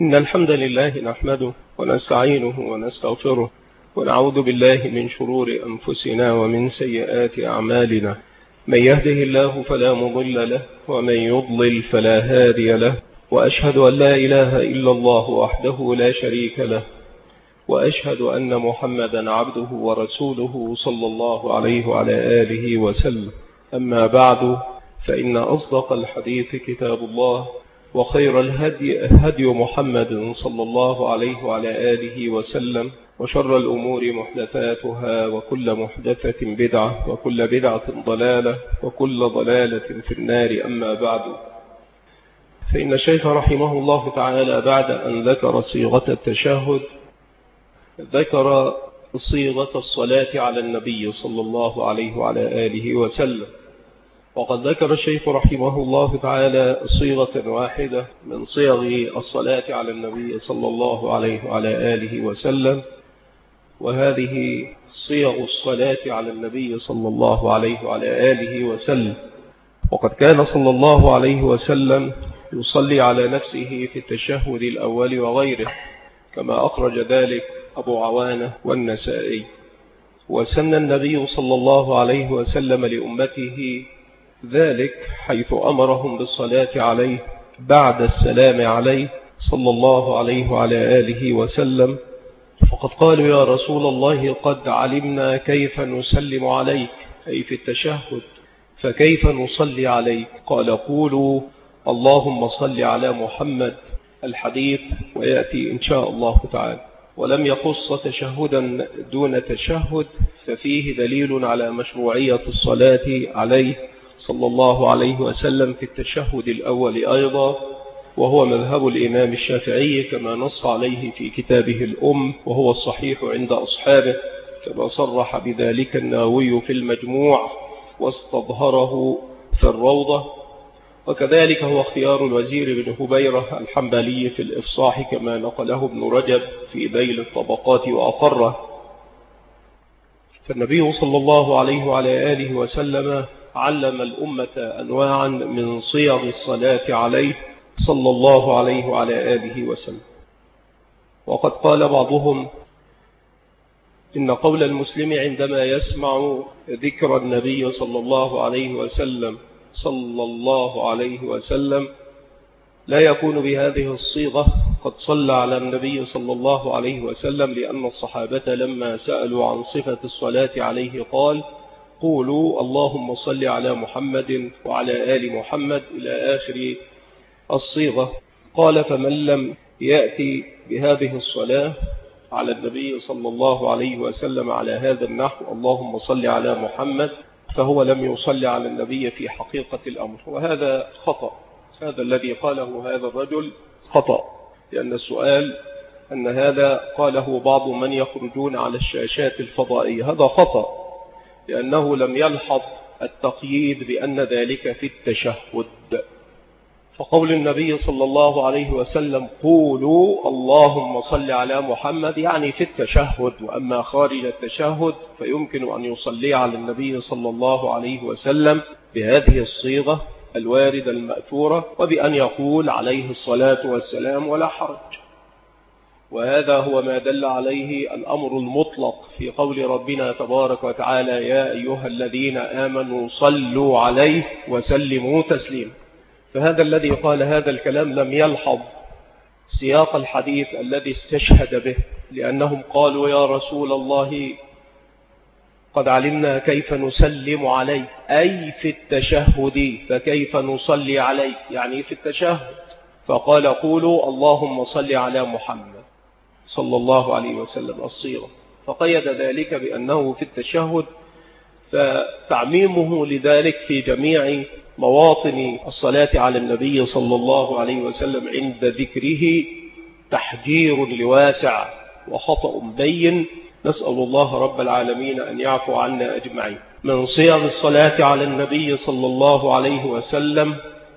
إن الحمد لله نحمده ونستعينه ونستغفره ونعوذ بالله من شرور أنفسنا ومن سيئات أعمالنا. من يهده الله فلا مضل له ومن يضلل فلا هادي له، وأشهد أن لا إله إلا الله وحده لا شريك له، وأشهد أن محمدا عبده ورسوله صلى الله عليه وعلى آله وسلم. أما بعد، فإن أصدق الحديث كتاب الله، وخير الهدي هدي محمد صلى الله عليه وعلى آله وسلم، وشر الأمور محدثاتها، وكل محدثة بدعة، وكل بدعة ضلالة، وكل ضلالة في النار. أما بعد، فإن الشيخ رحمه الله تعالى بعد أن ذكر صيغة التشهد ذكر صيغة الصلاة على النبي صلى الله عليه وعلى آله وسلم. وقد ذكر الشيخ رحمه الله تعالى صيغة واحدة من صيغ الصلاة على النبي صلى الله عليه وعلى آله وسلم، وهذه صيغ الصلاة على النبي صلى الله عليه وعلى آله وسلم. وقد كان صلى الله عليه وسلم يصلي على نفسه في التشهد الأول وغيره، كما أخرج ذلك أبو عوانة والنسائي. وسن النبي صلى الله عليه وسلم لأمته ذلك، حيث أمرهم بالصلاة عليه بعد السلام عليه صلى الله عليه وعلى آله وسلم. فقد قالوا: يا رسول الله، قد علمنا كيف نسلم عليك، أي في التشهد، فكيف نصلي عليك؟ قال: قولوا اللهم صل على محمد. الحديث ويأتي إن شاء الله تعالى. ولم يخص تشهدا دون تشهد، ففيه دليل على مشروعية الصلاة عليه صلى الله عليه وسلم في التشهد الأول أيضا، وهو مذهب الإمام الشافعي كما نص عليه في كتابه الأم، وهو الصحيح عند أصحابه، كما صرح بذلك النووي في المجموع واستظهره في الروضة. وكذلك هو اختيار الوزير بن هبيرة الحنبلي في الإفصاح، كما نقله ابن رجب في ذيل الطبقات وأقره. فالنبي صلى الله عليه وعلى آله وسلم علم الأمة أنواعا من صيغ الصلاة عليه صلى الله عليه وعلى آله وسلم. وقد قال بعضهم إن قول المسلم عندما يسمع ذكر النبي صلى الله عليه وسلم صلى الله عليه وسلم لا يكون بهذه الصيغة قد صلى على النبي صلى الله عليه وسلم، لأن الصحابة لما سألوا عن صفة الصلاة عليه قال: قولوا اللهم صل على محمد وعلى آل محمد إلى آخر الصيغة. قال: فمن لم يأتي بهذه الصلاة على النبي صلى الله عليه وسلم على هذا النحو اللهم صل على محمد، فهو لم يصلي على النبي في حقيقة الأمر. وهذا خطأ، هذا الذي قاله هذا الرجل خطأ، لأن السؤال أن هذا قاله بعض من يخرجون على الشاشات الفضائية، هذا خطأ، لأنه لم يلحظ التقييد بأن ذلك في التشهد. فقول النبي صلى الله عليه وسلم قولوا اللهم صل على محمد يعني في التشهد، وأما خارج التشهد فيمكن أن يصلي على النبي صلى الله عليه وسلم بهذه الصيغة الواردة المأثورة، وبأن يقول عليه الصلاة والسلام ولا حرج. وهذا هو ما دل عليه الأمر المطلق في قول ربنا تبارك وتعالى: يا أيها الذين آمنوا صلوا عليه وسلموا تسليما. فهذا الذي قال هذا الكلام لم يلحظ سياق الحديث الذي استشهد به، لأنهم قالوا: يا رسول الله، قد علمنا كيف نسلم عليك، أي في التشهد، فكيف نصلي عليك يعني في التشهد. فقال: قولوا اللهم صل على محمد صلى الله عليه وسلم الصيغة، فقيد ذلك بأنه في التشهد. فتعميمه لذلك في جميع مواطن الصلاة على النبي صلى الله عليه وسلم عند ذكره تحجير لواسع وخطأ بين، نسأل الله رب العالمين أن يعفو عنا أجمعين. من صيغ الصلاة على النبي صلى الله عليه وسلم: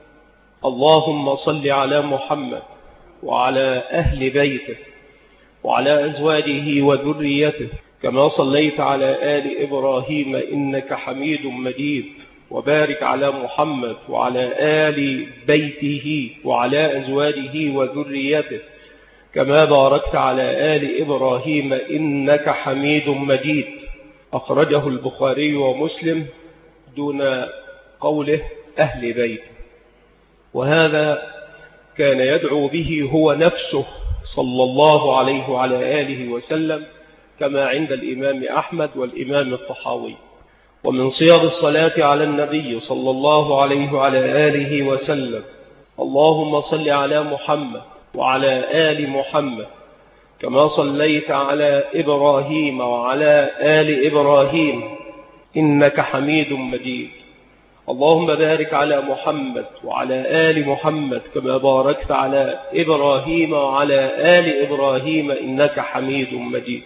اللهم صل على محمد وعلى أهل بيته وعلى أزواجه وذريته كما صليت على آل إبراهيم إنك حميد مجيد، وبارك على محمد وعلى آل بيته وعلى أزواجه وذريته كما باركت على آل إبراهيم إنك حميد مجيد. أخرجه البخاري ومسلم دون قوله أهل بيت. وهذا كان يدعو به هو نفسه صلى الله عليه وعلى آله وسلم، كما عند الإمام أحمد والإمام الطحاوي. ومن صيغ الصلاة على النبي صلى الله عليه وعلى آله وسلم: اللهم صل على محمد وعلى آل محمد كما صليت على إبراهيم وعلى آل إبراهيم إنك حميد مجيد. اللهم بارك على محمد وعلى آل محمد كما باركت على إبراهيم وعلى آل إبراهيم إنك حميد مجيد.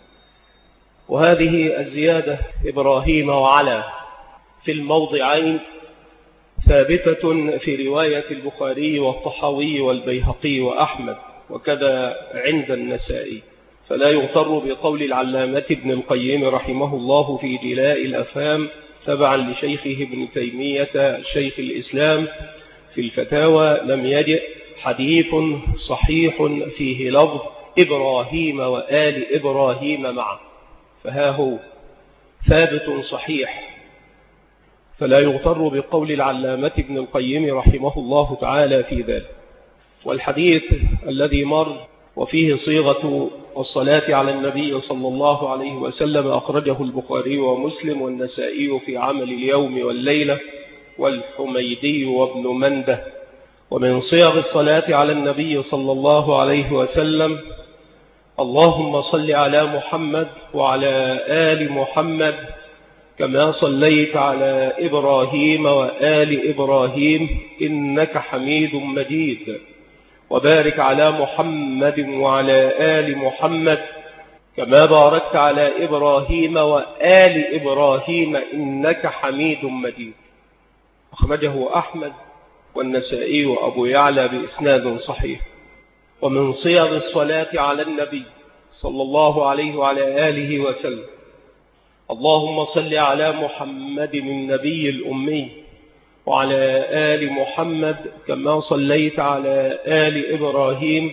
وهذه الزيادة إبراهيم وعلى في الموضعين ثابتة في رواية البخاري والطحاوي والبيهقي وأحمد، وكذا عند النسائي، فلا يغتر بقول العلامة ابن القيم رحمه الله في جلاء الأفهام تبعا لشيخه ابن تيمية شيخ الإسلام في الفتاوى: لم يجئ حديث صحيح فيه لفظ إبراهيم وآل إبراهيم معا، فها هو ثابت صحيح، فلا يغتر بقول العلامة ابن القيم رحمه الله تعالى في ذلك. والحديث الذي مر وفيه صيغة الصلاة على النبي صلى الله عليه وسلم أخرجه البخاري ومسلم والنسائي في عمل اليوم والليلة والحميدي وابن منده. ومن صيغ الصلاة على النبي صلى الله عليه وسلم: اللهم صل على محمد وعلى آل محمد كما صليت على إبراهيم وآل إبراهيم إنك حميد مجيد، وبارك على محمد وعلى آل محمد كما باركت على إبراهيم وآل إبراهيم إنك حميد مجيد. أخرجه أحمد والنسائي وأبو يعلى بإسناد صحيح. ومن صيغ الصلاة على النبي صلى الله عليه وعلى آله وسلم: اللهم صل على محمد النبي الأمي وعلى آل محمد كما صليت على آل إبراهيم،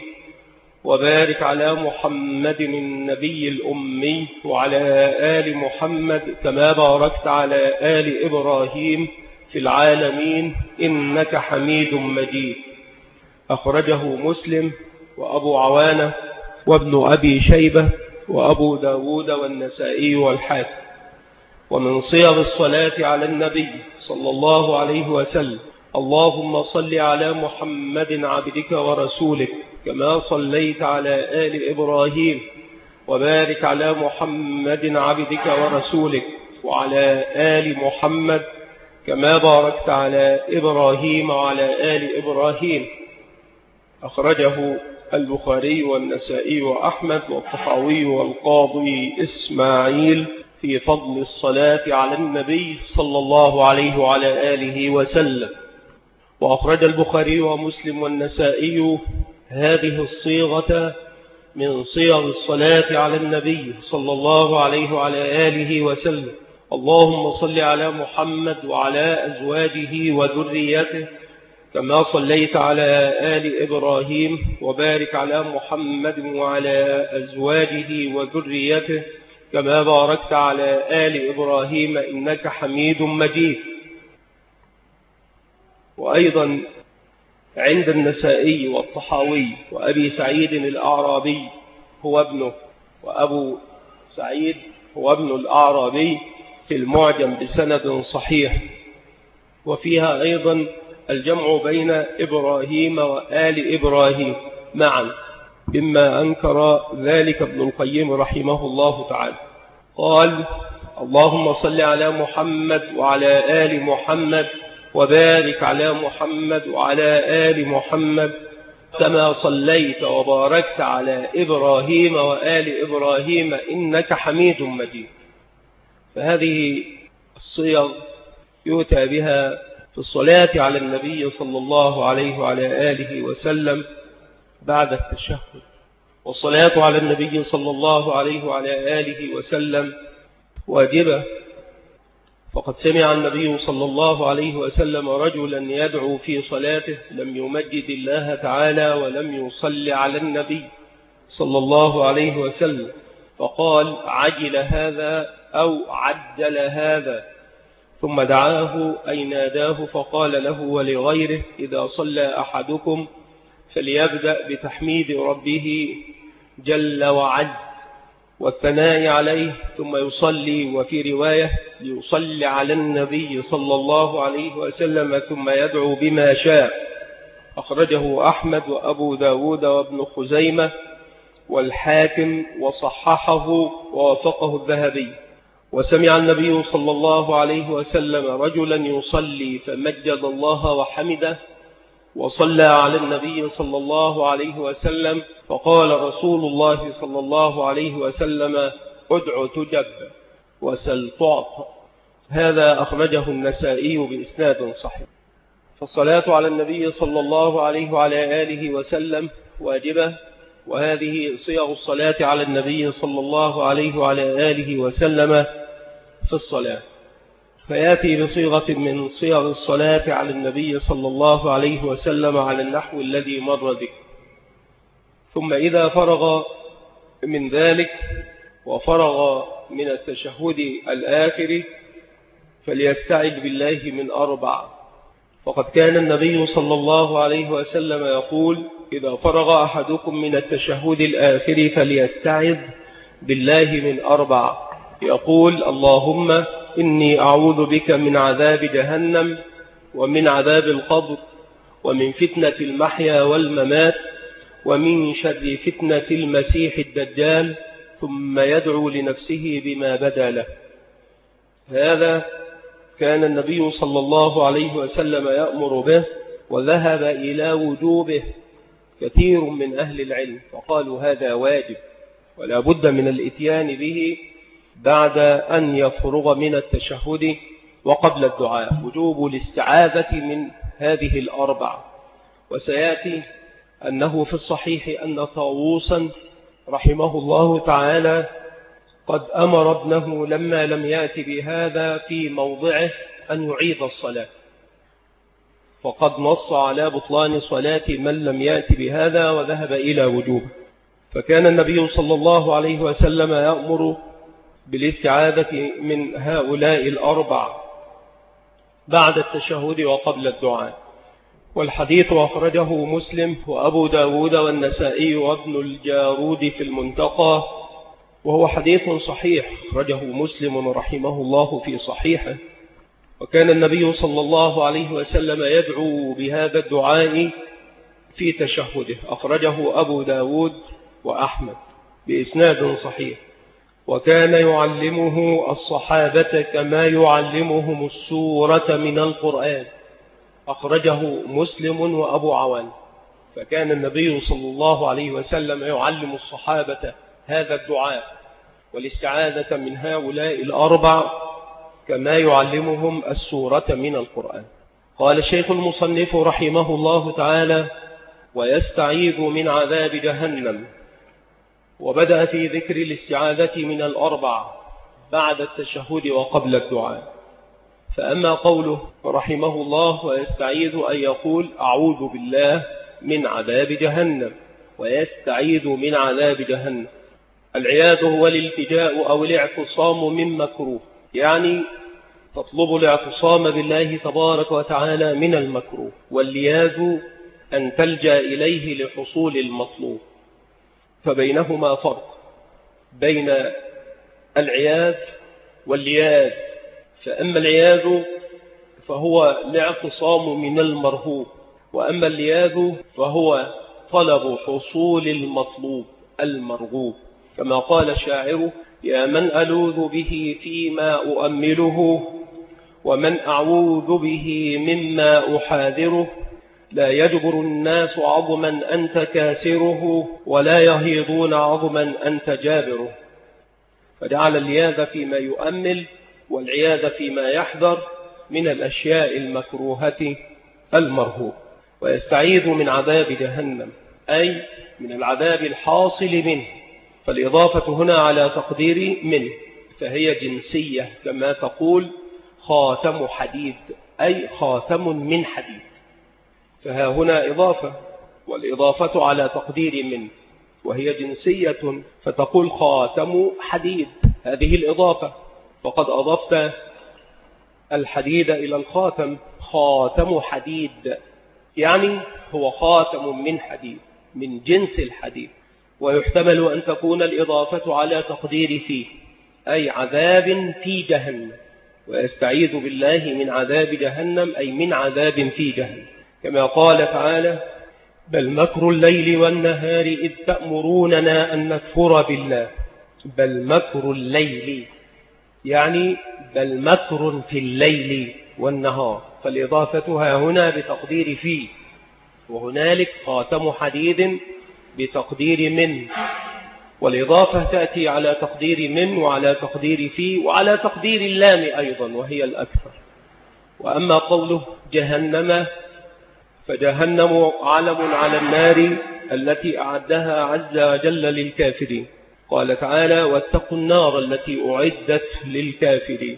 وبارك على محمد النبي الأمي وعلى آل محمد كما باركت على آل إبراهيم في العالمين إنك حميد مجيد. أخرجه مسلم وأبو عوانة وابن أبي شيبة وأبو داود والنسائي والحاكم. ومن صيغ الصلاة على النبي صلى الله عليه وسلم: اللهم صل على محمد عبدك ورسولك كما صليت على آل إبراهيم، وبارك على محمد عبدك ورسولك وعلى آل محمد كما باركت على إبراهيم وعلى آل إبراهيم. أخرجه البخاري والنسائي وأحمد والطحاوي والقاضي إسماعيل في فضل الصلاة على النبي صلى الله عليه وعلى آله وسلم. وأخرج البخاري ومسلم والنسائي هذه الصيغة من صيغ الصلاة على النبي صلى الله عليه وعلى آله وسلم: اللهم صل على محمد وعلى أزواجه وذريته كما صليت على آل إبراهيم، وبارك على محمد وعلى أزواجه وذريته كما باركت على آل إبراهيم إنك حميد مجيد. وأيضا عند النسائي والطحاوي وأبي سعيد الأعرابي هو ابنه، وأبو سعيد هو ابن الأعرابي في المعجم بسند صحيح. وفيها أيضا الجمع بين إبراهيم وآل إبراهيم معا، مما أنكر ذلك ابن القيم رحمه الله تعالى. قال: اللهم صل على محمد وعلى آل محمد وبارك على محمد وعلى آل محمد كما صليت وباركت على إبراهيم وآل إبراهيم إنك حميد مجيد. فهذه الصيغ يؤتى بها في الصلاة على النبي صلى الله عليه وعلى آله وسلم بعد التشهد. والصلاة على النبي صلى الله عليه وعلى آله وسلم واجبة، فقد سمع النبي صلى الله عليه وسلم رجلا يدعو في صلاته: لم يمجد الله تعالى ولم يصل على النبي، صلى الله عليه وسلم فقال عجل هذا أو عجل هذا، ثم دعاه أي ناداه فقال له ولغيره إذا صلى أحدكم فليبدأ بتحميد ربه جل وعز والثناء عليه ثم يصلي، وفي رواية يصلي على النبي صلى الله عليه وسلم ثم يدعو بما شاء. أخرجه أحمد وأبو داود وابن خزيمة والحاكم وصححه ووافقه الذهبي. وسمع النبي صلى الله عليه وسلم رجلا يصلي فمجد الله وحمده وصلى على النبي صلى الله عليه وسلم فقال رسول الله صلى الله عليه وسلم ادع تجب وسل تعطى. هذا أخرجه النسائي بإسناد صحيح. فالصلاة على النبي صلى الله عليه وعلى آله وسلم واجبة، وهذه صيغ الصلاة على النبي صلى الله عليه وعلى آله وسلم في الصلاة، فيأتي بصيغة من صيغ الصلاة على النبي صلى الله عليه وسلم على النحو الذي مر ذكره. ثم إذا فرغ من ذلك وفرغ من التشهد الآخر فليستعذ بالله من 4. فقد كان النبي صلى الله عليه وسلم يقول إذا فرغ أحدكم من التشهد الآخر فليستعذ بالله من 4، يقول اللهم إني أعوذ بك من عذاب جهنم ومن عذاب القبر ومن فتنة المحيا والممات ومن شر فتنة المسيح الدجال، ثم يدعو لنفسه بما بدا له. هذا كان النبي صلى الله عليه وسلم يأمر به، وذهب إلى وجوبه كثير من أهل العلم فقالوا هذا واجب ولا بد من الإتيان به بعد أن يفرغ من التشهد وقبل الدعاء، وجوب الاستعاذة من هذه 4. وسيأتي أنه في الصحيح أن طاووسا رحمه الله تعالى قد أمر ابنه لما لم يأتي بهذا في موضعه أن يعيد الصلاة، فقد نص على بطلان صلاة من لم يأتي بهذا وذهب إلى وجوبه. فكان النبي صلى الله عليه وسلم يأمر بالاستعاذة من هؤلاء 4 بعد التشهد وقبل الدعاء. والحديث أخرجه مسلم وأبو داود والنسائي وابن الجارود في المنتقى، وهو حديث صحيح أخرجه مسلم رحمه الله في صحيحه. وكان النبي صلى الله عليه وسلم يدعو بهذا الدعاء في تشهده، أخرجه أبو داود وأحمد بإسناد صحيح. وكان يعلمه الصحابة كما يعلمهم السورة من القرآن، أخرجه مسلم وأبو عوان. فكان النبي صلى الله عليه وسلم يعلم الصحابة هذا الدعاء والاستعاذة من هؤلاء 4 كما يعلمهم السورة من القرآن. قال الشيخ المصنف رحمه الله تعالى ويستعيذ من عذاب جهنم، وبدأ في ذكر الاستعاذة من 4 بعد التشهد وقبل الدعاء. فأما قوله رحمه الله ويستعيذ أن يقول أعوذ بالله من عذاب جهنم ويستعيذ من عذاب جهنم. العياذ هو الالتجاء أو الاعتصام من مكروه، يعني تطلب الاعتصام بالله تبارك وتعالى من المكروه، واللياذ أن تلجأ إليه لحصول المطلوب. فبينهما فرق بين العياذ واللياذ. فأما العياذ فهو الاعتصام من المرهوب، وأما اللياذ فهو طلب حصول المطلوب المرغوب، كما قال الشاعر يا من ألوذ به فيما أؤمله ومن أعوذ به مما أحاذره، لا يجبر الناس عظما أنت كاسره ولا يهيضون عظما أنت جابره. فجعل الياذ فيما يؤمل والعياذ فيما يحذر من الأشياء المكروهة المرهوب. ويستعيذ من عذاب جهنم أي من العذاب الحاصل منه، فالإضافة هنا على تقدير منه، فهي جنسية كما تقول خاتم حديد أي خاتم من حديد، فها هنا إضافة، والإضافة على تقدير منه، وهي جنسية، فتقول خاتم حديد، هذه الإضافة، وقد أضفت الحديد إلى الخاتم، خاتم حديد، يعني هو خاتم من حديد من جنس الحديد. ويحتمل أن تكون الإضافة على تقدير فيه، أي عذاب في جهنم، ويستعيذ بالله من عذاب جهنم، أي من عذاب في جهنم، كما قال تعالى: بل مكر الليل والنهار إذ تأمروننا أن نكفر بالله. بل مكر الليل يعني بل مكر في الليل والنهار، فالإضافة هنا بتقدير فيه، وهنالك خاتم حديد بتقدير من، والإضافة تأتي على تقدير من وعلى تقدير فيه وعلى تقدير اللام أيضا، وهي الأكثر. وأما قوله جهنم، فجهنم علم على النار التي أعدها عز وجل للكافرين. قال تعالى: واتقوا النار التي أعدت للكافرين.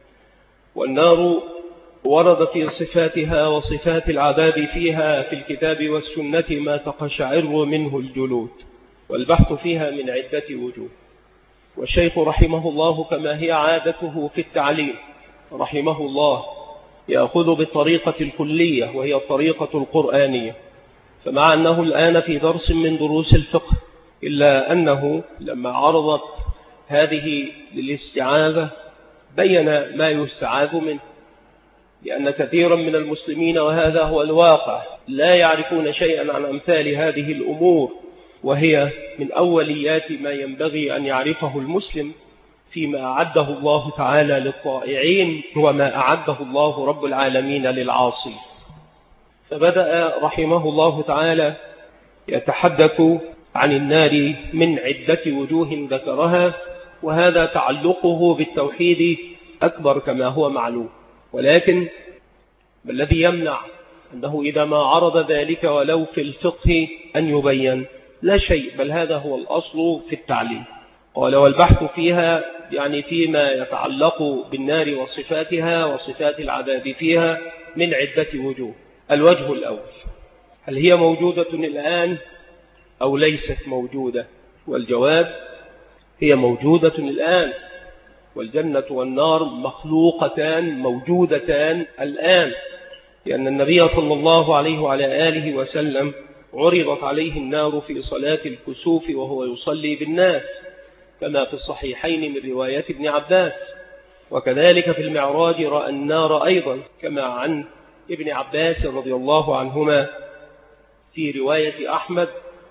والنار ورد في صفاتها وصفات العذاب فيها في الكتاب والسنة ما تقشعر منه الجلود، والبحث فيها من عدة وجوه. والشيخ رحمه الله كما هي عادته في التعليم رحمه الله يأخذ بالطريقة الكلية، وهي الطريقة القرآنية. فمع أنه الآن في درس من دروس الفقه، إلا أنه لما عرضت هذه للاستعاذة بين ما يستعاذ منه، لأن كثيرا من المسلمين، وهذا هو الواقع، لا يعرفون شيئا عن أمثال هذه الأمور، وهي من أوليات ما ينبغي أن يعرفه المسلم فيما أعده الله تعالى للطائعين وما أعده الله رب العالمين للعاصين. فبدأ رحمه الله تعالى يتحدث عن النار من عدة وجوه ذكرها، وهذا تعلقه بالتوحيد أكبر كما هو معلوم. ولكن ما الذي يمنع أنه إذا ما عرض ذلك ولو في الفقه أن يبين؟ لا شيء، بل هذا هو الأصل في التعليم. قال: والبحث فيها يعني فيما يتعلق بالنار وصفاتها وصفات العذاب فيها من عدة وجوه. الوجه الأول: هل هي موجودة الآن أو ليست موجودة؟ والجواب: هي موجودة الآن، والجنة والنار مخلوقتان موجودتان الآن، لأن النبي صلى الله عليه وعلى آله وسلم عرضت عليه النار في صلاة الكسوف وهو يصلي بالناس، كما في الصحيحين من رواية ابن عباس. وكذلك في المعراج رأى النار أيضا، كما عن ابن عباس رضي الله عنهما في رواية أحمد،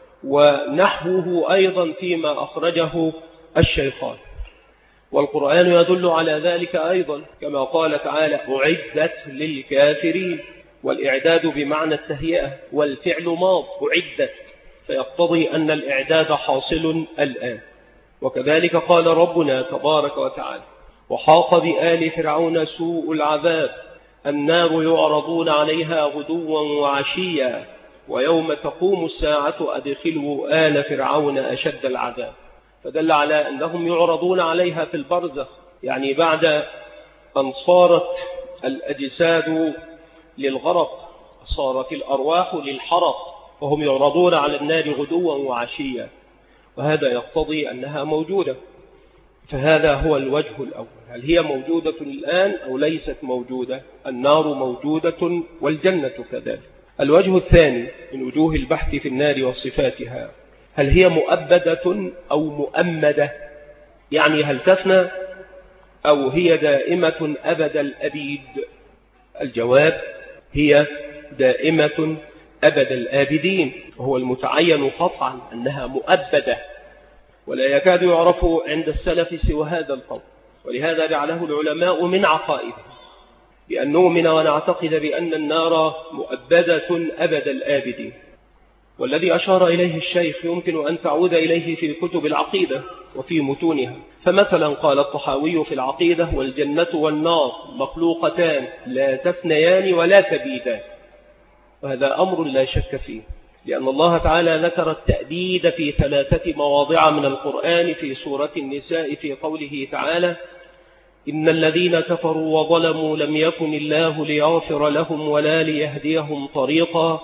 ونحوه أيضا فيما أخرجه الشيخان. والقرآن يدل على ذلك أيضا، كما قال تعالى: أعدت للكافرين. والإعداد بمعنى التهيئة، والفعل ماض أعدت، فيقتضي أن الإعداد حاصل الآن. وكذلك قال ربنا تبارك وتعالى: وحاق بآل فرعون سوء العذاب النار يعرضون عليها غدوا وعشيا ويوم تقوم الساعة أدخلوا آل فرعون أشد العذاب. فدل على أنهم يعرضون عليها في البرزخ، يعني بعد أن صارت الأجساد للغرق، صارت الأرواح للحرق، وهم يعرضون على النار غدوا وعشيا، وهذا يقتضي أنها موجودة. فهذا هو الوجه الأول: هل هي موجودة الآن أو ليست موجودة؟ النار موجودة والجنة كذلك. الوجه الثاني من وجوه البحث في النار وصفاتها: هل هي مؤبدة أو مؤمدة؟ يعني هل تفنى أو هي دائمة أبد الأبيد؟ الجواب: هي دائمة أبد الآبدين، وهو المتعين قطعا أنها مؤبدة، ولا يكاد يعرف عند السلف سوى هذا القول. ولهذا جعله العلماء من عقائدهم بأن نؤمن ونعتقد بأن النار مؤبدة أبد الآبدين. والذي أشار إليه الشيخ يمكن أن تعود إليه في كتب العقيدة وفي متونها. فمثلا قال الطحاوي في العقيدة: والجنة والنار مخلوقتان لا تفنيان ولا تبيدان. وهذا أمر لا شك فيه، لأن الله تعالى ذكر التأبيد في 3 مواضع من القرآن. في سورة النساء في قوله تعالى: إن الذين كفروا وظلموا لم يكن الله ليغفر لهم ولا ليهديهم طريقا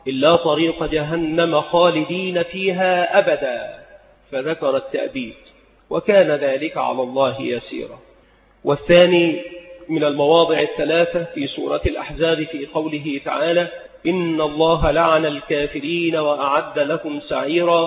إلا طريق جهنم خالدين فيها أبدا، فذكر التأبيد، وكان ذلك على الله يسيرا. والثاني من المواضع الثلاثة في سورة الأحزاب في قوله تعالى: إن الله لعن الكافرين وأعد لهم سعيرا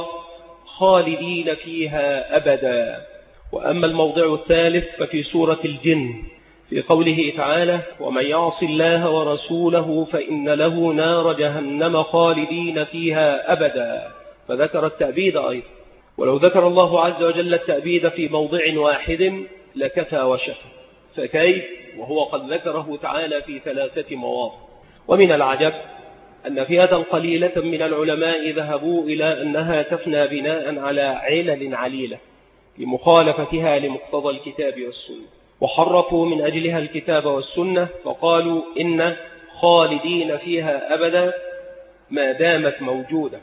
خالدين فيها أبدا. وأما الموضع الثالث ففي سورة الجن في قوله تعالى: ومن يعص الله ورسوله فإن له نار جهنم خالدين فيها أبدا، فذكر التأبيد أيضا. ولو ذكر الله عز وجل التأبيد في موضع واحد لكفى وشفى، فكيف وهو قد ذكره تعالى في 3 مواضع؟ ومن العجب أن فئة قليلة من العلماء ذهبوا إلى أنها تفنى بناء على علل عليلة لمخالفتها لمقتضى الكتاب والسنة، وحرفوا من أجلها الكتاب والسنة، فقالوا إن خالدين فيها أبدا ما دامت موجودة.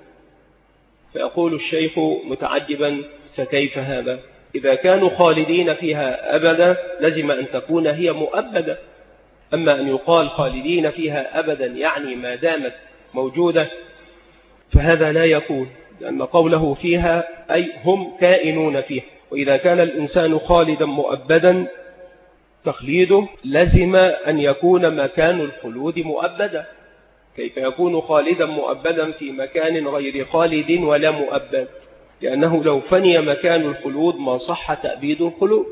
فيقول الشيخ متعجبا: فكيف هذا؟ إذا كانوا خالدين فيها أبدا لزم أن تكون هي مؤبدة، أما أن يقال خالدين فيها أبدا يعني ما دامت موجودة فهذا لا يكون، لأن قوله فيها أي هم كائنون فيها، وإذا كان الإنسان خالدا مؤبدا تخليده لزم أن يكون مكان الخلود مؤبدا. كيف يكون خالدا مؤبدا في مكان غير خالد ولا مؤبد؟ لأنه لو فني مكان الخلود ما صح تأبيد الخلود.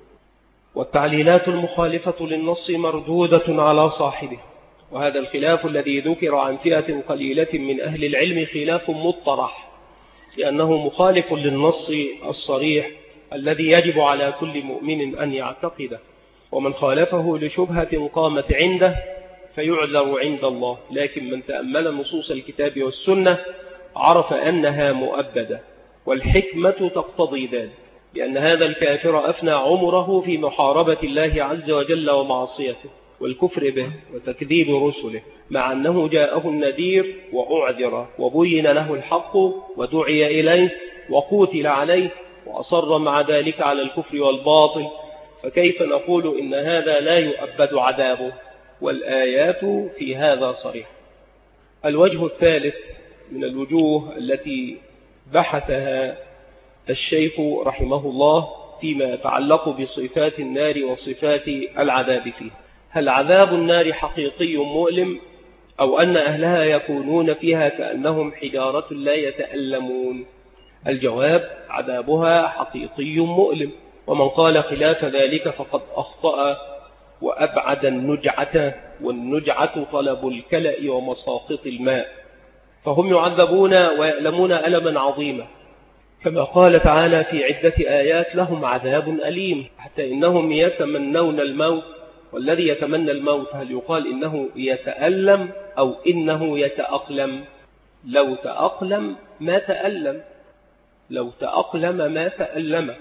والتعليلات المخالفة للنص مردودة على صاحبه، وهذا الخلاف الذي ذكر عن فئة قليلة من أهل العلم خلاف مطرح، لأنه مخالف للنص الصريح الذي يجب على كل مؤمن أن يعتقده، ومن خالفه لشبهة قامت عنده فيعذر عند الله. لكن من تأمل نصوص الكتاب والسنة عرف أنها مؤبدة، والحكمة تقتضي ذلك، لأن هذا الكافر أفنى عمره في محاربة الله عز وجل ومعصيته والكفر به وتكذيب رسله، مع أنه جاءه النذير وأعذر وبين له الحق ودعي إليه وقوتل عليه وأصر مع ذلك على الكفر والباطل، فكيف نقول إن هذا لا يؤبد عذابه؟ والآيات في هذا صريح. الوجه الثالث من الوجوه التي بحثها الشيخ رحمه الله فيما يتعلق بصفات النار وصفات العذاب فيه: هل عذاب النار حقيقي مؤلم، أو أن أهلها يكونون فيها كأنهم حجارة لا يتألمون؟ الجواب: عذابها حقيقي مؤلم، ومن قال خلاف ذلك فقد أخطأ وأبعد النجعة، والنجعة طلب الكلأ ومساقط الماء، فهم يعذبون ويألمون ألما عظيما، كما قال تعالى في عدة آيات: لهم عذاب أليم، حتى إنهم يتمنون الموت. والذي يتمنى الموت هل يقال إنه يتألم أو إنه يتأقلم؟ لو تأقلم ما تألم، لو تأقلم ما تألم،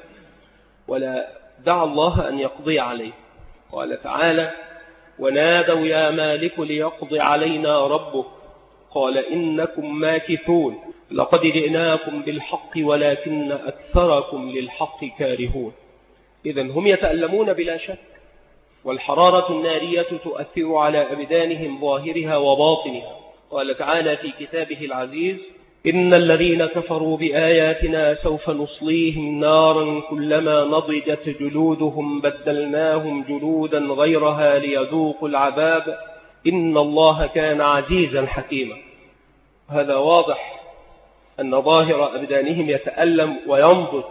ولا دع الله أن يقضي عليه. قال تعالى: ونادوا يا مالك ليقضي علينا ربك قال إنكم ماكثون لقد جئناكم بالحق ولكن أكثركم للحق كارهون. إذن هم يتألمون بلا شك، والحرارة النارية تؤثر على أبدانهم ظاهرها وباطنها. قال تعالى في كتابه العزيز: إن الذين كفروا بآياتنا سوف نصليهم نارا كلما نضجت جلودهم بدلناهم جلودا غيرها ليذوقوا العذاب إن الله كان عزيزا حكيما. هذا واضح أن ظاهر أبدانهم يتألم وينضج.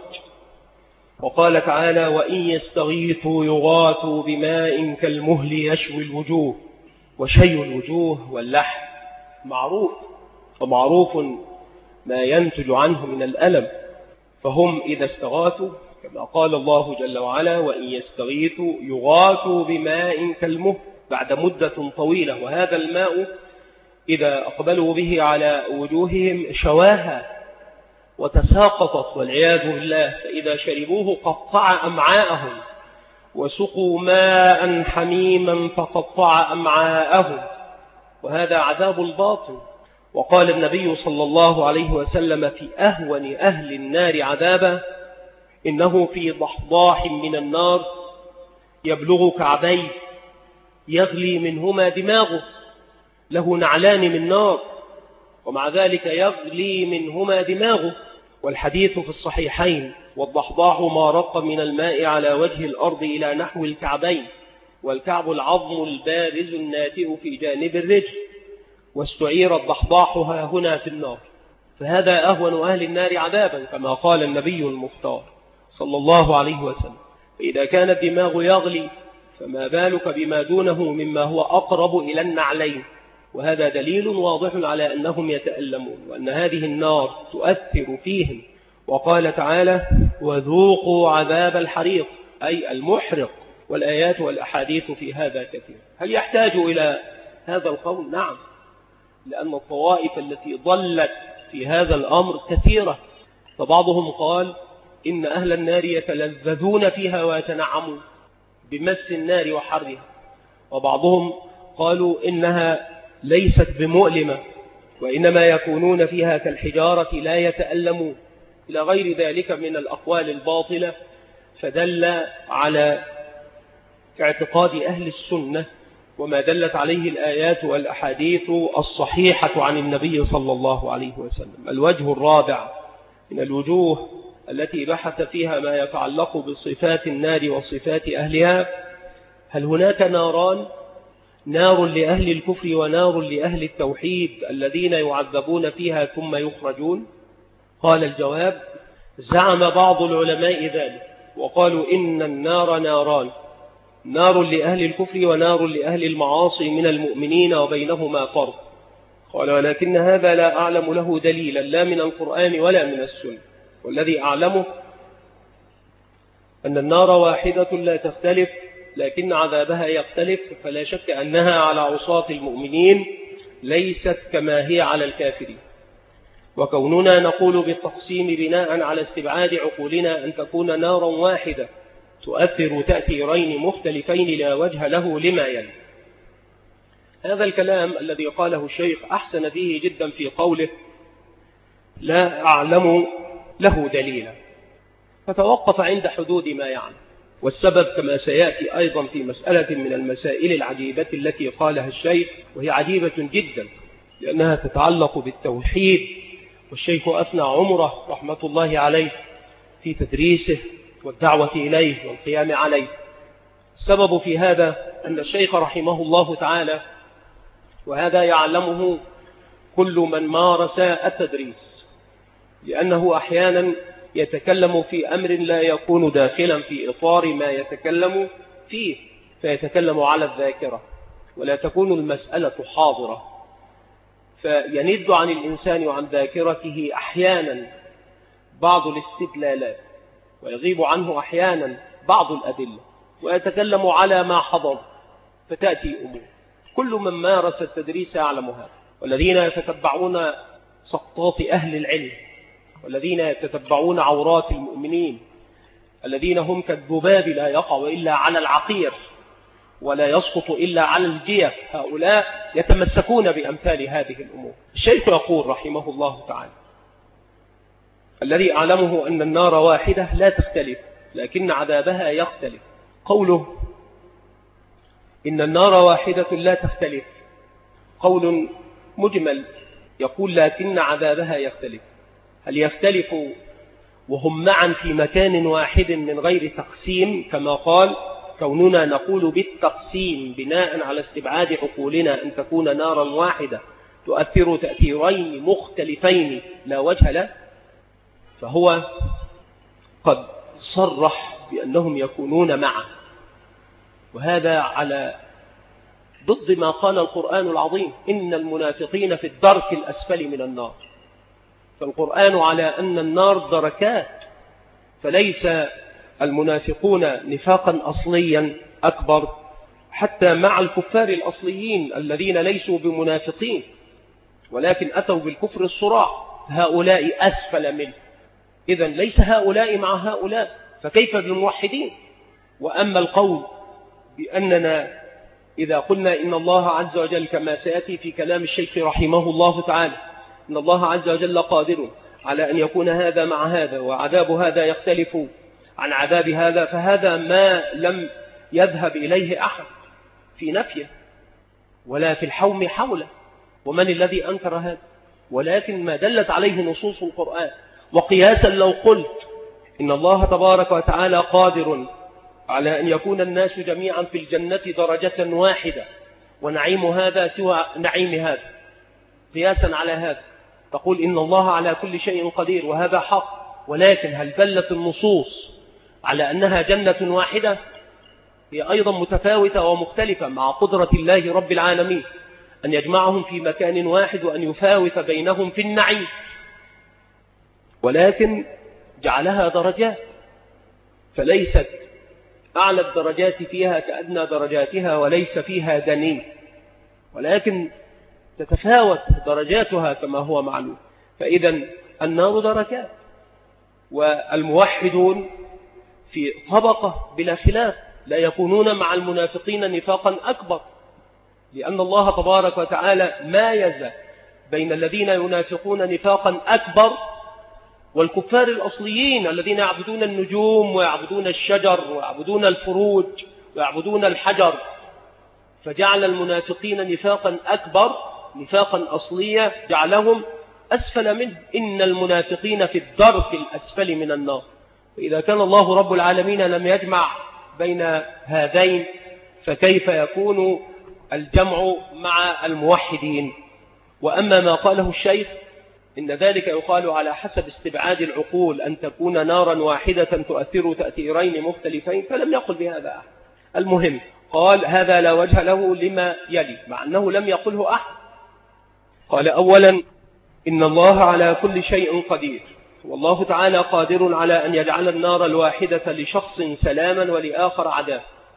وقال تعالى: وإن يستغيثوا يغاثوا بماء كالمهل يشوي الوجوه. وشي الوجوه واللحم معروف، ومعروف ما ينتج عنه من الألم، فهم إذا استغاثوا كما قال الله جل وعلا: وإن يستغيثوا يغاثوا بماء كالمهل، بعد مدة طويلة، وهذا الماء إذا أقبلوا به على وجوههم شواها وتساقطت والعياذ بالله، فإذا شربوه قطع أمعاءهم، وسقوا ماء حميما فقطع أمعاءهم، وهذا عذاب الباطن. وقال النبي صلى الله عليه وسلم في أهون أهل النار عذابا: إنه في ضحضاح من النار يبلغ كعبيه يغلي منهما دماغه، له نعلان من نار ومع ذلك يغلي منهما دماغه. والحديث في الصحيحين: والضحضاح ما رق من الماء على وجه الأرض إلى نحو الكعبين، والكعب العظم البارز الناتئ في جانب الرجل، واستعير الضحضاح ها هنا في النار، فهذا أهون أهل النار عذابا كما قال النبي المختار صلى الله عليه وسلم. فإذا كان الدماغ يغلي فما بالك بما دونه مما هو أقرب إلى النعلين. وهذا دليل واضح على أنهم يتألمون وأن هذه النار تؤثر فيهم. وقال تعالى: وذوقوا عذاب الحريق، أي المحرق. والآيات والأحاديث في هذا كثير. هل يحتاج إلى هذا القول؟ نعم، لأن الطوائف التي ضلت في هذا الأمر كثيرة. فبعضهم قال إن أهل النار يتلذذون فيها ويتنعمون بمس النار وحرها، وبعضهم قالوا إنها ليست بمؤلمة وإنما يكونون فيها كالحجارة لا يتألمون، إلى غير ذلك من الأقوال الباطلة. فدل على اعتقاد أهل السنة وما دلت عليه الآيات والأحاديث الصحيحة عن النبي صلى الله عليه وسلم. الوجه الرابع من الوجوه التي بحث فيها ما يتعلق بصفات النار وصفات أهلها: هل هناك ناران؟ نار لأهل الكفر ونار لأهل التوحيد الذين يعذبون فيها ثم يخرجون؟ قال الجواب: زعم بعض العلماء ذلك وقالوا إن النار ناران، نار لأهل الكفر ونار لأهل المعاصي من المؤمنين وبينهما فرق. قال: ولكن هذا لا أعلم له دليلا لا من القرآن ولا من السنة، والذي أعلمه أن النار واحدة لا تختلف، لكن عذابها يختلف، فلا شك أنها على عصاة المؤمنين ليست كما هي على الكافرين. وكوننا نقول بالتقسيم بناء على استبعاد عقولنا أن تكون نارا واحدة تؤثر تأثيرين مختلفين لا وجه له لما يلي. هذا الكلام الذي قاله الشيخ أحسن فيه جدا في قوله: لا أعلم له دليلا، فتوقف عند حدود ما يعني. والسبب كما سيأتي أيضا في مسألة من المسائل العجيبة التي قالها الشيخ، وهي عجيبة جدا لأنها تتعلق بالتوحيد، والشيخ أثنى عمره رحمة الله عليه في تدريسه والدعوة إليه والقيام عليه. السبب في هذا أن الشيخ رحمه الله تعالى، وهذا يعلمه كل من مارس التدريس، لأنه أحيانا يتكلم في أمر لا يكون داخلا في إطار ما يتكلم فيه، فيتكلم على الذاكرة ولا تكون المسألة حاضرة، فيند عن الإنسان وعن ذاكرته أحيانا بعض الاستدلالات، ويغيب عنه أحيانا بعض الأدلة، ويتكلم على ما حضر، فتأتي أمور. كل من مارس التدريس يعلم هذا، والذين يتتبعون سقطات أهل العلم، والذين يتتبعون عورات المؤمنين، الذين هم كالذباب لا يقع إلا على العقير ولا يسقط إلا على الجيف، هؤلاء يتمسكون بأمثال هذه الأمور. الشيخ يقول رحمه الله تعالى: الذي أعلمه أن النار واحدة لا تختلف، لكن عذابها يختلف. قوله إن النار واحدة لا تختلف قول مجمل، يقول لكن عذابها يختلف. هل يختلف وهم معا في مكان واحد من غير تقسيم كما قال؟ كوننا نقول بالتقسيم بناء على استبعاد عقولنا أن تكون نارا واحدة تؤثر تأثيرين مختلفين لا وجه له، فهو قد صرح بأنهم يكونون معا، وهذا على ضد ما قال القرآن العظيم: إن المنافقين في الدرك الأسفل من النار. فالقرآن على أن النار دركات، فليس المنافقون نفاقا أصليا أكبر حتى مع الكفار الأصليين الذين ليسوا بمنافقين ولكن أتوا بالكفر الصراح، هؤلاء أسفل منه. إذن ليس هؤلاء مع هؤلاء، فكيف بالموحدين؟ وأما القول بأننا إذا قلنا إن الله عز وجل كما سيأتي في كلام الشيخ رحمه الله تعالى إن الله عز وجل قادر على أن يكون هذا مع هذا وعذاب هذا يختلف عن عذاب هذا، فهذا ما لم يذهب إليه أحد في نفيه ولا في الحوم حوله. ومن الذي أنكر هذا؟ ولكن ما دلت عليه نصوص القرآن. وقياسا لو قلت إن الله تبارك وتعالى قادر على أن يكون الناس جميعا في الجنة درجة واحدة ونعيم هذا سوى نعيم هذا، قياسا على هذا تقول إن الله على كل شيء قدير، وهذا حق، ولكن هل دلت النصوص على أنها جنة واحدة؟ هي أيضا متفاوتة ومختلفة مع قدرة الله رب العالمين أن يجمعهم في مكان واحد وأن يفاوت بينهم في النعيم، ولكن جعلها درجات، فليست أعلى الدرجات فيها كأدنى درجاتها، وليس فيها دنين، ولكن تتفاوت درجاتها كما هو معلوم. فإذا النار دركات، والموحدون في طبقة بلا خلاف، لا يكونون مع المنافقين نفاقا أكبر، لأن الله تبارك وتعالى مايز بين الذين ينافقون نفاقا أكبر والكفار الأصليين الذين يعبدون النجوم ويعبدون الشجر ويعبدون الفروج ويعبدون الحجر، فجعل المنافقين نفاقا أكبر، نفاقا أصليا جعلهم أسفل منه. إن المنافقين في الدرك الأسفل من النار. فإذا كان الله رب العالمين لم يجمع بين هذين، فكيف يكون الجمع مع الموحدين؟ وأما ما قاله الشيخ إن ذلك يقال على حسب استبعاد العقول أن تكون نارا واحدة تؤثر تأثيرين مختلفين، فلم يقل بهذا أحد. المهم قال هذا لا وجه له لما يلي، مع أنه لم يقله أحد. قال أولا إن الله على كل شيء قدير، والله تعالى قادر على أن يجعل النار الواحدة لشخص سلاما ولآخر عذاب،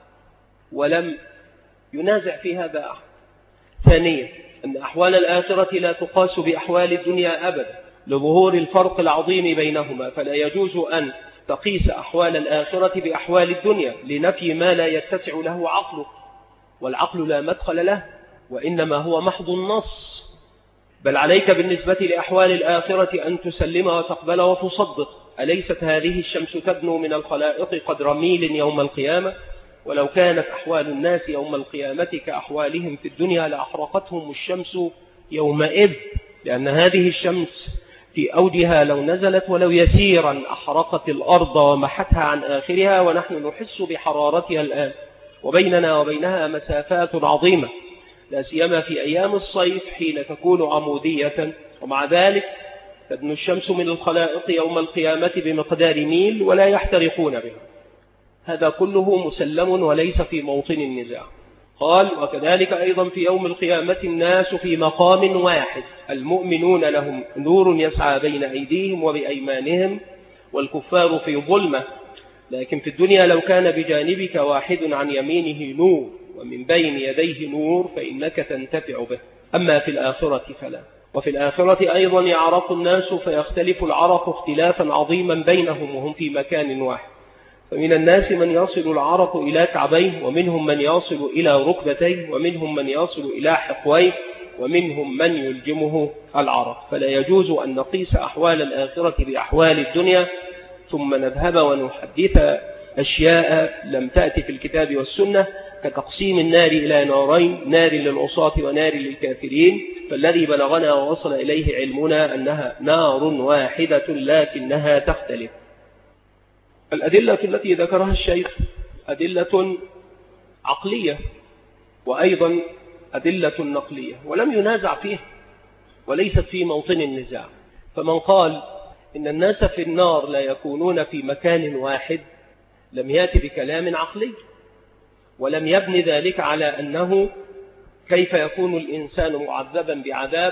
ولم ينازع في هذا أحد. ثانيا أن أحوال الآخرة لا تقاس بأحوال الدنيا أبدا لظهور الفرق العظيم بينهما، فلا يجوز أن تقيس أحوال الآخرة بأحوال الدنيا لنفي ما لا يتسع له عقله، والعقل لا مدخل له، وإنما هو محض النص. بل عليك بالنسبة لأحوال الآخرة أن تسلم وتقبل وتصدق. أليست هذه الشمس تدنو من الخلائق قدر ميل يوم القيامة؟ ولو كانت أحوال الناس يوم القيامة كأحوالهم في الدنيا لأحرقتهم الشمس يومئذ، لأن هذه الشمس في أودها لو نزلت ولو يسيرا أحرقت الأرض ومحتها عن آخرها، ونحن نحس بحرارتها الآن، وبيننا وبينها مسافات عظيمة، لا سيما في أيام الصيف حين تكون عمودية، ومع ذلك تدنو الشمس من الخلائق يوم القيامة بمقدار ميل ولا يحترقون بها. هذا كله مسلم وليس في موطن النزاع. قال وكذلك أيضا في يوم القيامة الناس في مقام واحد، المؤمنون لهم نور يسعى بين أيديهم وبأيمانهم، والكفار في ظلمة. لكن في الدنيا لو كان بجانبك واحد عن يمينه نور ومن بين يديه نور فإنك تنتفع به، أما في الآخرة فلا. وفي الآخرة أيضا يعرق الناس فيختلف العرق اختلافا عظيما بينهم وهم في مكان واحد، فمن الناس من يصل العرق إلى كعبيه، ومنهم من يصل إلى ركبتيه، ومنهم من يصل إلى حقويه، ومنهم من يلجمه العرق. فلا يجوز أن نقيس أحوال الآخرة بأحوال الدنيا ثم نذهب ونحدث أشياء لم تأتي في الكتاب والسنة، كتقسيم النار إلى نارين، نار للعصاة ونار للكافرين، فالذي بلغنا ووصل إليه علمنا أنها نار واحدة لكنها تختلف. الأدلة التي ذكرها الشيخ أدلة عقلية وأيضا أدلة نقلية، ولم ينازع فيها وليست في موطن النزاع. فمن قال إن الناس في النار لا يكونون في مكان واحد لم يأتي بكلام عقلي، ولم يبني ذلك على أنه كيف يكون الإنسان معذبا بعذاب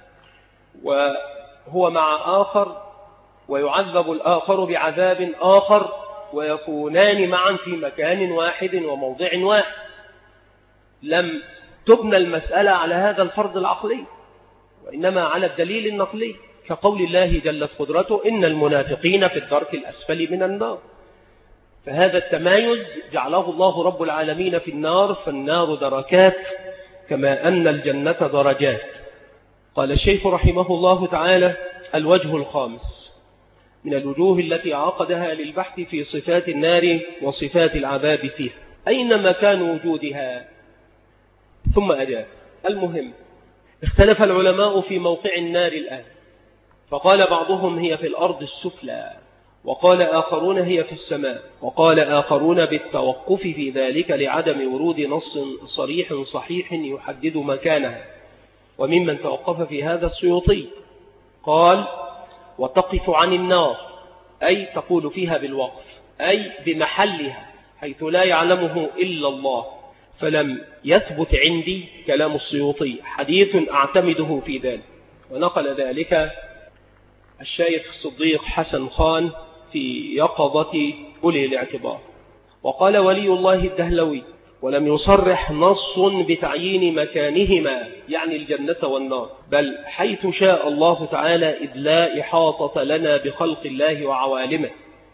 وهو مع آخر ويعذب الآخر بعذاب آخر ويكونان معا في مكان واحد وموضع واحد. لم تبنى المسألة على هذا الفرض العقلي، وإنما على الدليل النقلي، كقول الله جلت قدرته إن المنافقين في الدرك الأسفل من النار. فهذا التمايز جعله الله رب العالمين في النار، فالنار دركات كما أن الجنة درجات. قال الشيخ رحمه الله تعالى الوجه الخامس من الوجوه التي عقدها للبحث في صفات النار وصفات العذاب فيها، أين مكان وجودها؟ ثم أجاب. المهم اختلف العلماء في موقع النار الآن، فقال بعضهم هي في الأرض السفلى، وقال آخرون هي في السماء، وقال آخرون بالتوقف في ذلك لعدم ورود نص صريح صحيح يحدد مكانها. وممن توقف في هذا السيوطي قال: وتقف عن النار، أي تقول فيها بالوقف، أي بمحلها حيث لا يعلمه إلا الله. فلم يثبت عندي كلام السيوطي حديث أعتمده في ذلك. ونقل ذلك الشيخ صديق حسن خان في يقظة أولي الاعتبار. وقال ولي الله الدهلوي: ولم يصرح نص بتعيين مكانهما، يعني الجنة والنار، بل حيث شاء الله تعالى، إذ لا إحاطة لنا بخلق الله وعوالمه.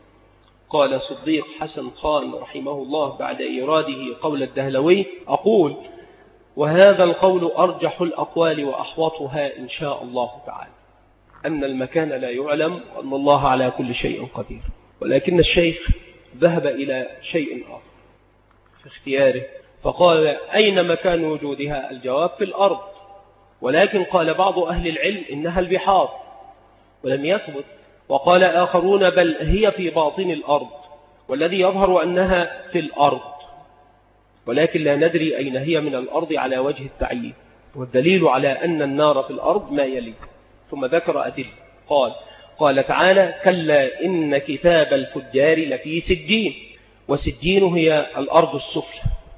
قال صديق حسن خان رحمه الله بعد إيراده قول الدهلوي: أقول: وهذا القول أرجح الأقوال وأحوطها إن شاء الله تعالى، أن المكان لا يعلم، وأن الله على كل شيء قدير. ولكن الشيخ ذهب إلى شيء آخر في اختياره، فقال: أين مكان وجودها؟ الجواب: في الأرض. ولكن قال بعض أهل العلم إنها البحار، ولم يثبت. وقال آخرون: بل هي في باطن الأرض، والذي يظهر أنها في الأرض، ولكن لا ندري أين هي من الأرض على وجه التعيين. والدليل على أن النار في الأرض ما يلي. ثم ذكر أدلة. قال تعالى: كلا إن كتاب الفجار لفي سجين، وسجين هي الأرض السفلى.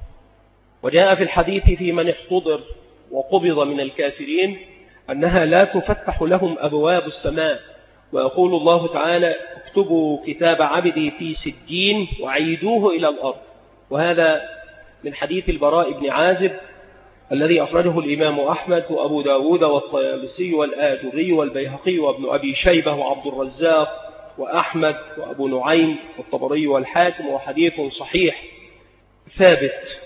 وجاء في الحديث في من احتضر وقبض من الكافرين أنها لا تفتح لهم أبواب السماء، ويقول الله تعالى: اكتبوا كتاب عبدي في سجين وعيدوه إلى الأرض. وهذا من حديث البراء بن عازب الذي أخرجه الإمام أحمد وأبو داود والطيالسي والآجري والبيهقي وابن أبي شيبة وعبد الرزاق وأحمد وأبو نعيم والطبري والحاكم، وحديث صحيح ثابت.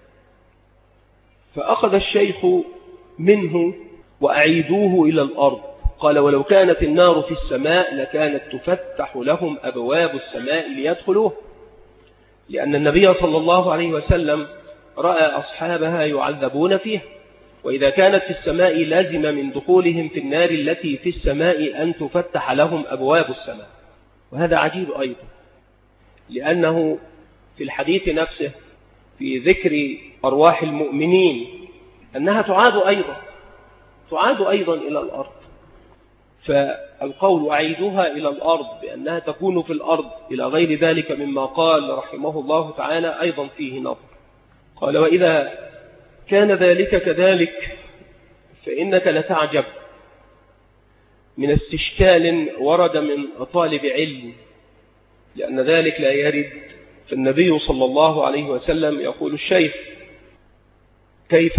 فأخذ الشيخ منه: وأعيدوه إلى الأرض. قال: ولو كانت النار في السماء لكانت تفتح لهم أبواب السماء ليدخلوه، لأن النبي صلى الله عليه وسلم رأى أصحابها يعذبون فيها، وإذا كانت في السماء لازم من دخولهم في النار التي في السماء أن تفتح لهم أبواب السماء. وهذا عجيب أيضا، لأنه في الحديث نفسه في ذكر أرواح المؤمنين أنها تعاد أيضا إلى الأرض. فالقول أعيدوها إلى الأرض بأنها تكون في الأرض إلى غير ذلك مما قال رحمه الله تعالى أيضا فيه نظر. قال: وإذا كان ذلك كذلك فإنك لتعجب من استشكال ورد من طالب علم، لأن ذلك لا يرد. فالنبي صلى الله عليه وسلم يقول الشيخ: كيف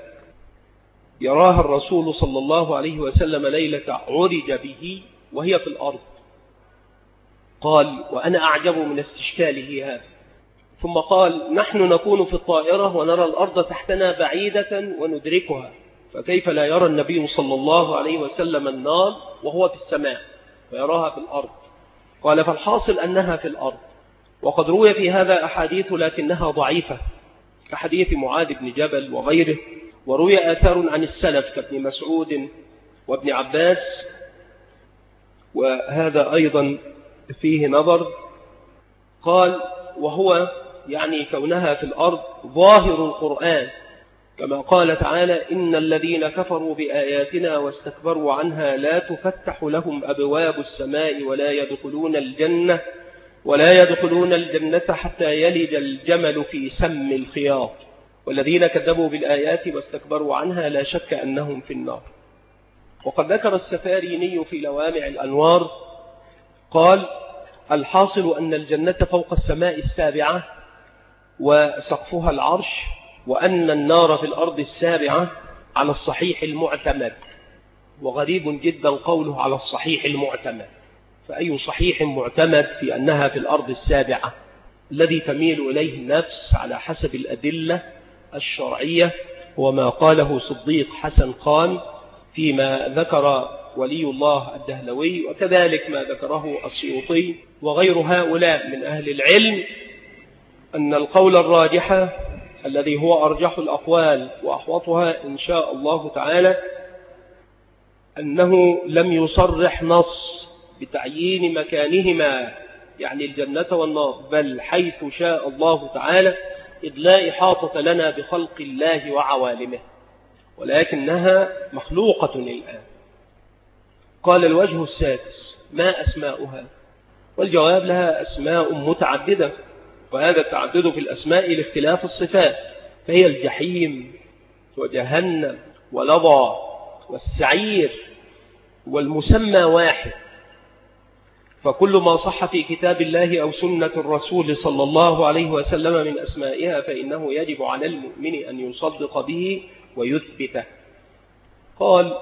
يراها الرسول صلى الله عليه وسلم ليلة عرج به وهي في الأرض؟ قال: وأنا أعجب من استشكاله هذا. ثم قال: نحن نكون في الطائرة ونرى الأرض تحتنا بعيدة وندركها، فكيف لا يرى النبي صلى الله عليه وسلم النار وهو في السماء ويراها في الأرض؟ قال: فالحاصل أنها في الأرض. وقد روي في هذا أحاديث لكنها ضعيفة، كحديث معاذ بن جبل وغيره. وروي آثار عن السلف كابن مسعود وابن عباس، وهذا أيضا فيه نظر. قال: وهو يعني كونها في الأرض ظاهر القرآن، كما قال تعالى: إن الذين كفروا بآياتنا واستكبروا عنها لا تفتح لهم أبواب السماء ولا يدخلون الجنة حتى يلج الجمل في سم الخياط، والذين كذبوا بالآيات واستكبروا عنها لا شك أنهم في النار. وقد ذكر السفاريني في لوامع الأنوار قال: الحاصل أن الجنة فوق السماء السابعة وسقفها العرش، وأن النار في الأرض السابعة على الصحيح المعتمد. وغريب جدا قوله على الصحيح المعتمد، فأي صحيح معتمد في أنها في الأرض السابعة؟ الذي تميل إليه النفس على حسب الأدلة الشرعية هو ما قاله صديق حسن خان فيما ذكر ولي الله الدهلوي، وكذلك ما ذكره السيوطي وغير هؤلاء من أهل العلم، أن القول الراجح الذي هو أرجح الأقوال وأحوطها إن شاء الله تعالى أنه لم يصرح نص بتعيين مكانهما، يعني الجنة والنار، بل حيث شاء الله تعالى، إذ لا إحاطة لنا بخلق الله وعوالمه، ولكنها مخلوقة الآن. قال الوجه السادس: ما أسماؤها؟ والجواب: لها أسماء متعددة، وهذا التعدد في الأسماء لاختلاف الصفات، فهي الجحيم وجهنم ولظى والسعير، والمسمى واحد، فكل ما صح في كتاب الله أو سنة الرسول صلى الله عليه وسلم من أسمائها فإنه يجب على المؤمن أن يصدق به ويثبته. قال: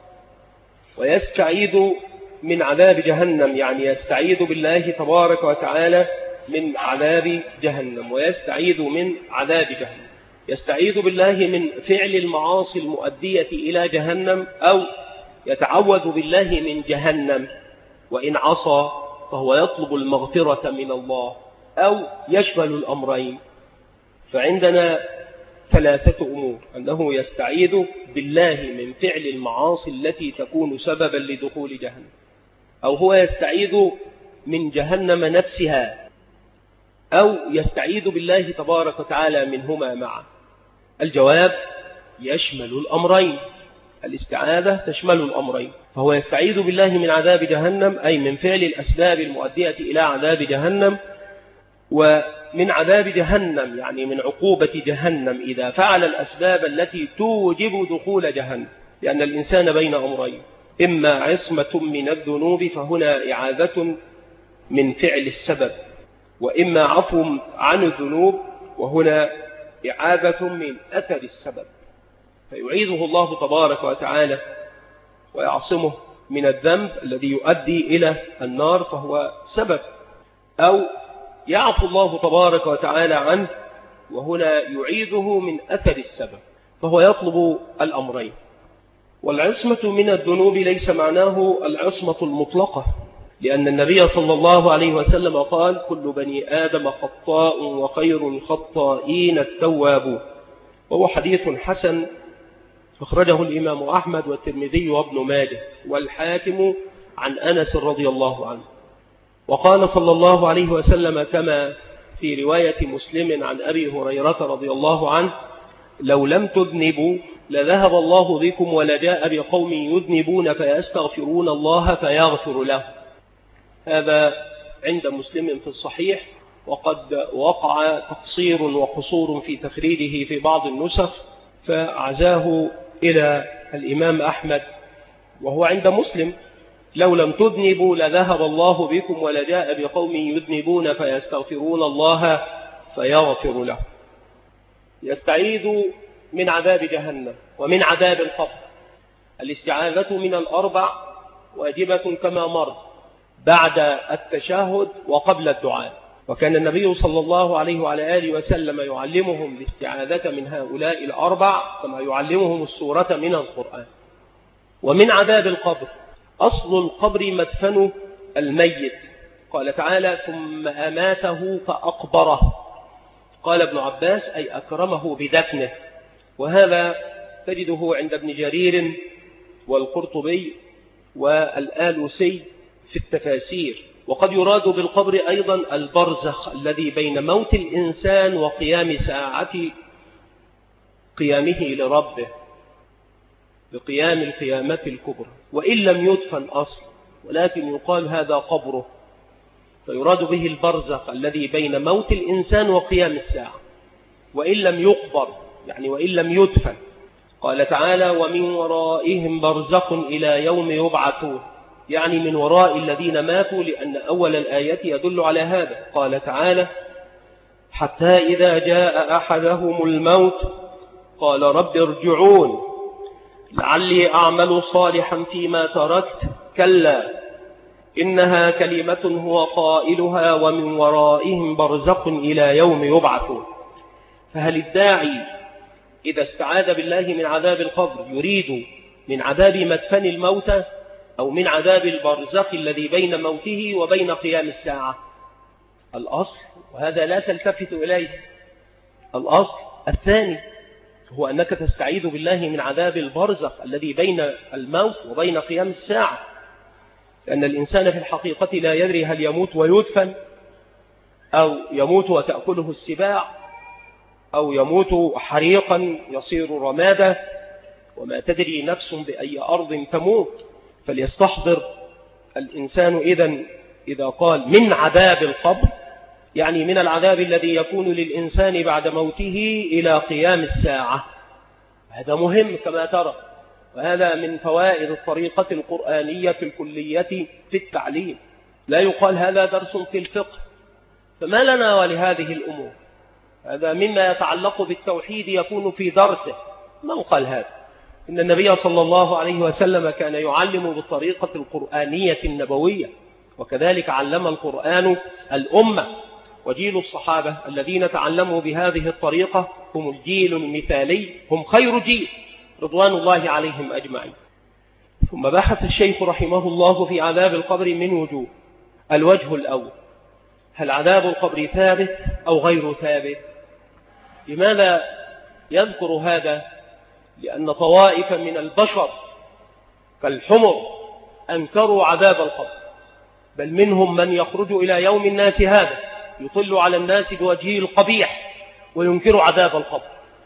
ويستعيذ من عذاب جهنم، يعني يستعيذ بالله تبارك وتعالى من عذاب جهنم، ويستعيذ من عذاب جهنم. يستعيذ بالله من فعل المعاصي المؤدية إلى جهنم، أو يتعوذ بالله من جهنم وإن عصى فهو يطلب المغفرة من الله، أو يشمل الأمرين. فعندنا ثلاثة أمور: أنه يستعيذ بالله من فعل المعاصي التي تكون سببا لدخول جهنم، أو هو يستعيذ من جهنم نفسها، أو يستعيذ بالله تبارك وتعالى منهما معا. الجواب: يشمل الأمرين، الاستعاذة تشمل الأمرين، فهو يستعيذ بالله من عذاب جهنم، أي من فعل الأسباب المؤدية إلى عذاب جهنم، ومن عذاب جهنم يعني من عقوبة جهنم إذا فعل الأسباب التي توجب دخول جهنم، لأن الإنسان بين أمرين: إما عصمة من الذنوب فهنا إعاذة من فعل السبب، وإما عفو عن الذنوب وهنا إعاذة من أثر السبب، فيعيذه الله تبارك وتعالى ويعصمه من الذنب الذي يؤدي إلى النار فهو سبب، أو يعفو الله تبارك وتعالى عنه وهنا يعيذه من أثر السبب، فهو يطلب الأمرين. والعصمة من الذنوب ليس معناه العصمة المطلقة، لأن النبي صلى الله عليه وسلم قال: كل بني آدم خطاء وخير الخطائين التوابون، وهو حديث حسن أخرجه الإمام أحمد والترمذي وابن ماجه والحاكم عن أنس رضي الله عنه. وقال صلى الله عليه وسلم كما في رواية مسلم عن أبي هريرة رضي الله عنه: لو لم تذنبوا لذهب الله بكم ولجاء بقوم يذنبون فيستغفرون الله فيغفر له. هذا عند مسلم في الصحيح، وقد وقع تقصير وقصور في تخريجه في بعض النسخ، فعزاه إلى الإمام أحمد وهو عند مسلم: لو لم تذنبوا لذهب الله بكم ولجاء بقوم يذنبون فيستغفرون الله فيغفر له. يستعيذ من عذاب جهنم ومن عذاب القبر. الاستعاذة من الأربع واجبة كما مر بعد التشهد وقبل الدعاء، وكان النبي صلى الله عليه وعلى آله وسلم يعلمهم الاستعاذة من هؤلاء الأربع كما يعلمهم السورة من القرآن. ومن عذاب القبر: أصل القبر مدفن الميت، قال تعالى: ثم أماته فأقبره. قال ابن عباس: أي أكرمه بدفنه، وهذا تجده عند ابن جرير والقرطبي والآلوسي في التفاسير. وقد يراد بالقبر أيضا البرزخ الذي بين موت الإنسان وقيام ساعة قيامه لربه بقيام القيامة الكبرى، وإن لم يدفن أصل ولكن يقال هذا قبره، فيراد به البرزخ الذي بين موت الإنسان وقيام الساعة، وإن لم يقبر يعني وإن لم يدفن. قال تعالى: ومن ورائهم برزخ إلى يوم يبعثون، يعني من وراء الذين ماتوا، لأن أول الآية يدل على هذا. قال تعالى: حتى إذا جاء أحدهم الموت قال رب ارجعون لعلي أعمل صالحا فيما تركت كلا إنها كلمة هو قائلها ومن ورائهم برزخ إلى يوم يبعثون. فهل الداعي إذا استعاذ بالله من عذاب القبر يريد من عذاب مدفن الموتى أو من عذاب البرزخ الذي بين موته وبين قيام الساعة؟ الأصل، وهذا لا تلتفت إليه، الأصل الثاني هو أنك تستعيذ بالله من عذاب البرزخ الذي بين الموت وبين قيام الساعة، لأن الإنسان في الحقيقة لا يدري هل يموت ويدفن، أو يموت وتأكله السباع، أو يموت حريقا يصير رمادا، وما تدري نفس بأي أرض تموت. فليستحضر الإنسان إذا قال من عذاب القبر، يعني من العذاب الذي يكون للإنسان بعد موته إلى قيام الساعة. هذا مهم كما ترى، وهذا من فوائد الطريقة القرآنية الكلية في التعليم. لا يقال هذا درس في الفقه، فما لنا ولهذه الأمور؟ هذا مما يتعلق بالتوحيد يكون في درسه. من قال هذا؟ إن النبي صلى الله عليه وسلم كان يعلم بالطريقة القرآنية النبوية، وكذلك علم القرآن الأمة، وجيل الصحابة الذين تعلموا بهذه الطريقة هم الجيل المثالي، هم خير جيل رضوان الله عليهم أجمعين. ثم بحث الشيخ رحمه الله في عذاب القبر من وجوه. الوجه الأول: هل عذاب القبر ثابت أو غير ثابت؟ لماذا يذكر هذا؟ لأن طوائف من البشر كالحمر أنكروا عذاب القبر، بل منهم من يخرج إلى يوم الناس هذا يطل على الناس بوجهه القبيح وينكر عذاب القبر،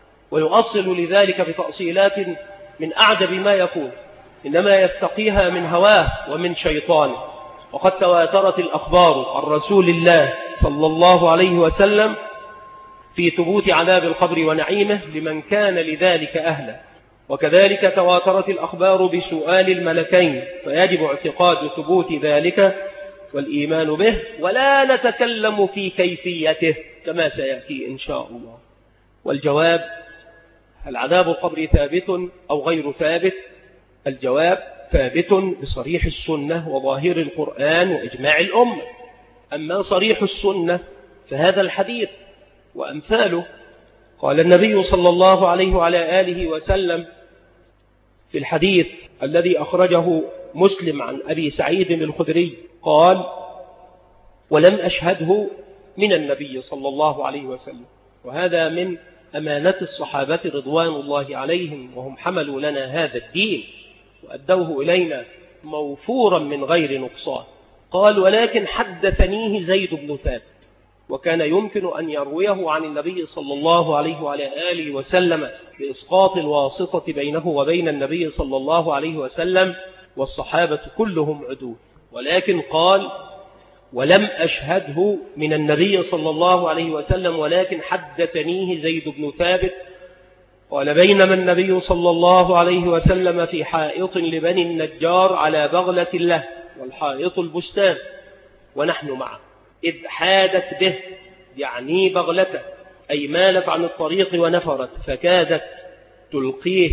ويؤصل لذلك بتأصيلات من أعجب ما يكون، إنما يستقيها من هواه ومن شيطانه. وقد تواترت الأخبار عن رسول الله صلى الله عليه وسلم في ثبوت عذاب القبر ونعيمه لمن كان لذلك أهلا، وكذلك تواترت الأخبار بسؤال الملكين، فيجب اعتقاد ثبوت ذلك والإيمان به، ولا نتكلم في كيفيته كما سيأتي إن شاء الله. والجواب: هل عذاب القبر ثابت أو غير ثابت؟ الجواب: ثابت بصريح السنة وظاهر القرآن وإجماع الأمة. أما صريح السنة فهذا الحديث وأمثاله. قال النبي صلى الله عليه وعلى آله وسلم في الحديث الذي أخرجه مسلم عن أبي سعيد الخدري قال: ولم أشهده من النبي صلى الله عليه وسلم. وهذا من أمانة الصحابة رضوان الله عليهم، وهم حملوا لنا هذا الدين وأدوه إلينا موفورا من غير نقصان. قال: ولكن حدثنيه زيد بن ثابت، وكان يمكن أن يرويه عن النبي صلى الله عليه وعلى آله وسلم بإسقاط الواسطة بينه وبين النبي صلى الله عليه وسلم، والصحابة كلهم عدول. ولكن قال: ولم أشهده من النبي صلى الله عليه وسلم، ولكن حدثنيه زيد بن ثابت. قال: بينما النبي صلى الله عليه وسلم في حائط لبني النجار على بغلة له، والحائط البستان، ونحن معه، إذ حادت به، يعني بغلته، أي مالت عن الطريق ونفرت فكادت تلقيه،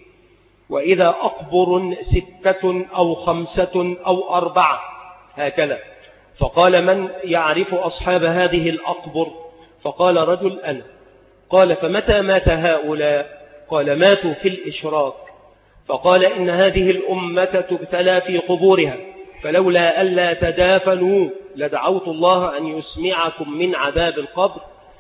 وإذا أقبر 6 أو 5 أو 4 هكذا. فقال: من يعرف أصحاب هذه الأقبر؟ فقال رجل: أنا. قال: فمتى مات هؤلاء؟ قال: ماتوا في الإشراك. فقال: إن هذه الأمة تبتلى في قبورها، فلولا ألا تدافنوا لدعوت الله أن يسمعكم من عذاب القبر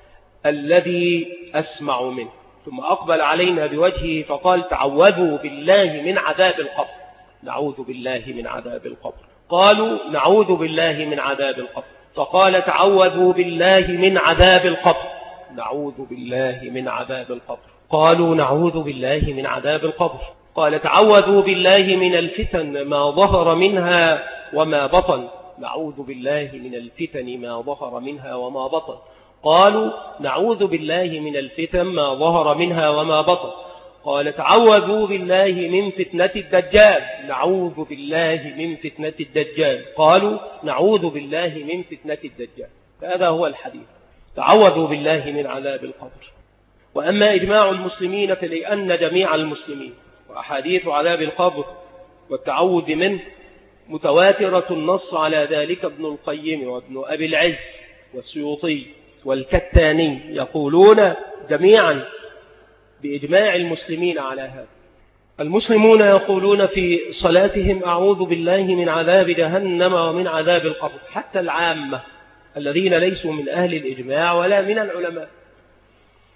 الذي أسمع منه. ثم أقبل علينا بوجهه فقال: تعوذوا بالله من عذاب القبر. نعوذ بالله من عذاب القبر. قالوا: نعوذ بالله من عذاب القبر. فقال: تعوذوا بالله من عذاب القبر. نعوذ بالله من عذاب القبر. قالوا: نعوذ بالله من عذاب القبر. قال: تعوذوا بالله من الفتن ما ظهر منها وما بطن. نعوذ بالله من الفتن ما ظهر منها وما بطن. قالوا: نعوذ بالله من الفتن ما ظهر منها وما بطن. قال: تعوذوا بالله من فتنة الدجال. نعوذ بالله من فتنة الدجال. قالوا: نعوذ بالله من فتنة الدجال. هذا هو الحديث: تعوذوا بالله من عذاب القبر. وأما إجماع المسلمين فلأن جميع المسلمين وأحاديث عذاب القبر والتعوذ منه متواترة النص على ذلك ابن القيم وابن أبي العز والسيوطي والكتاني يقولون جميعا بإجماع المسلمين على هذا. المسلمون يقولون في صلاتهم: أعوذ بالله من عذاب جهنم ومن عذاب القبر، حتى العامة الذين ليسوا من أهل الإجماع ولا من العلماء.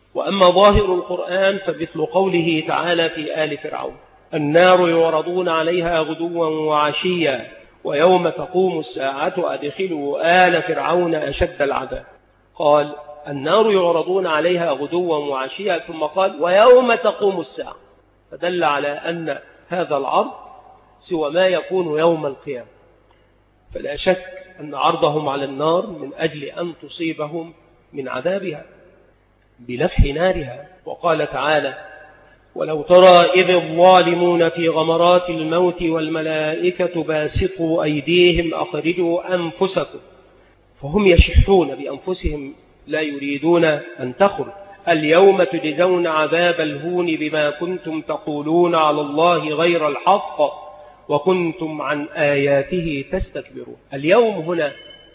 وأما ظاهر القرآن فمثل قوله تعالى في آل فرعون: النار يعرضون عليها غدوا وعشيا ويوم تقوم الساعة أدخلوا آل فرعون أشد العذاب. قال النار يعرضون عليها غدوا وعشيا، ثم قال ويوم تقوم الساعة، فدل على أن هذا العرض سوى ما يكون يوم القيامة. فلا شك أن عرضهم على النار من أجل أن تصيبهم من عذابها بلفح نارها. وقال تعالى: ولو ترى إذ الظالمون في غمرات الموت والملائكة باسطوا أيديهم أخرجوا أنفسكم، فهم يشحون بأنفسهم لا يريدون أن تخرج. اليوم تجزون عذاب الهون بما كنتم تقولون على الله غير الحق وكنتم عن آياته تستكبرون. اليوم هنا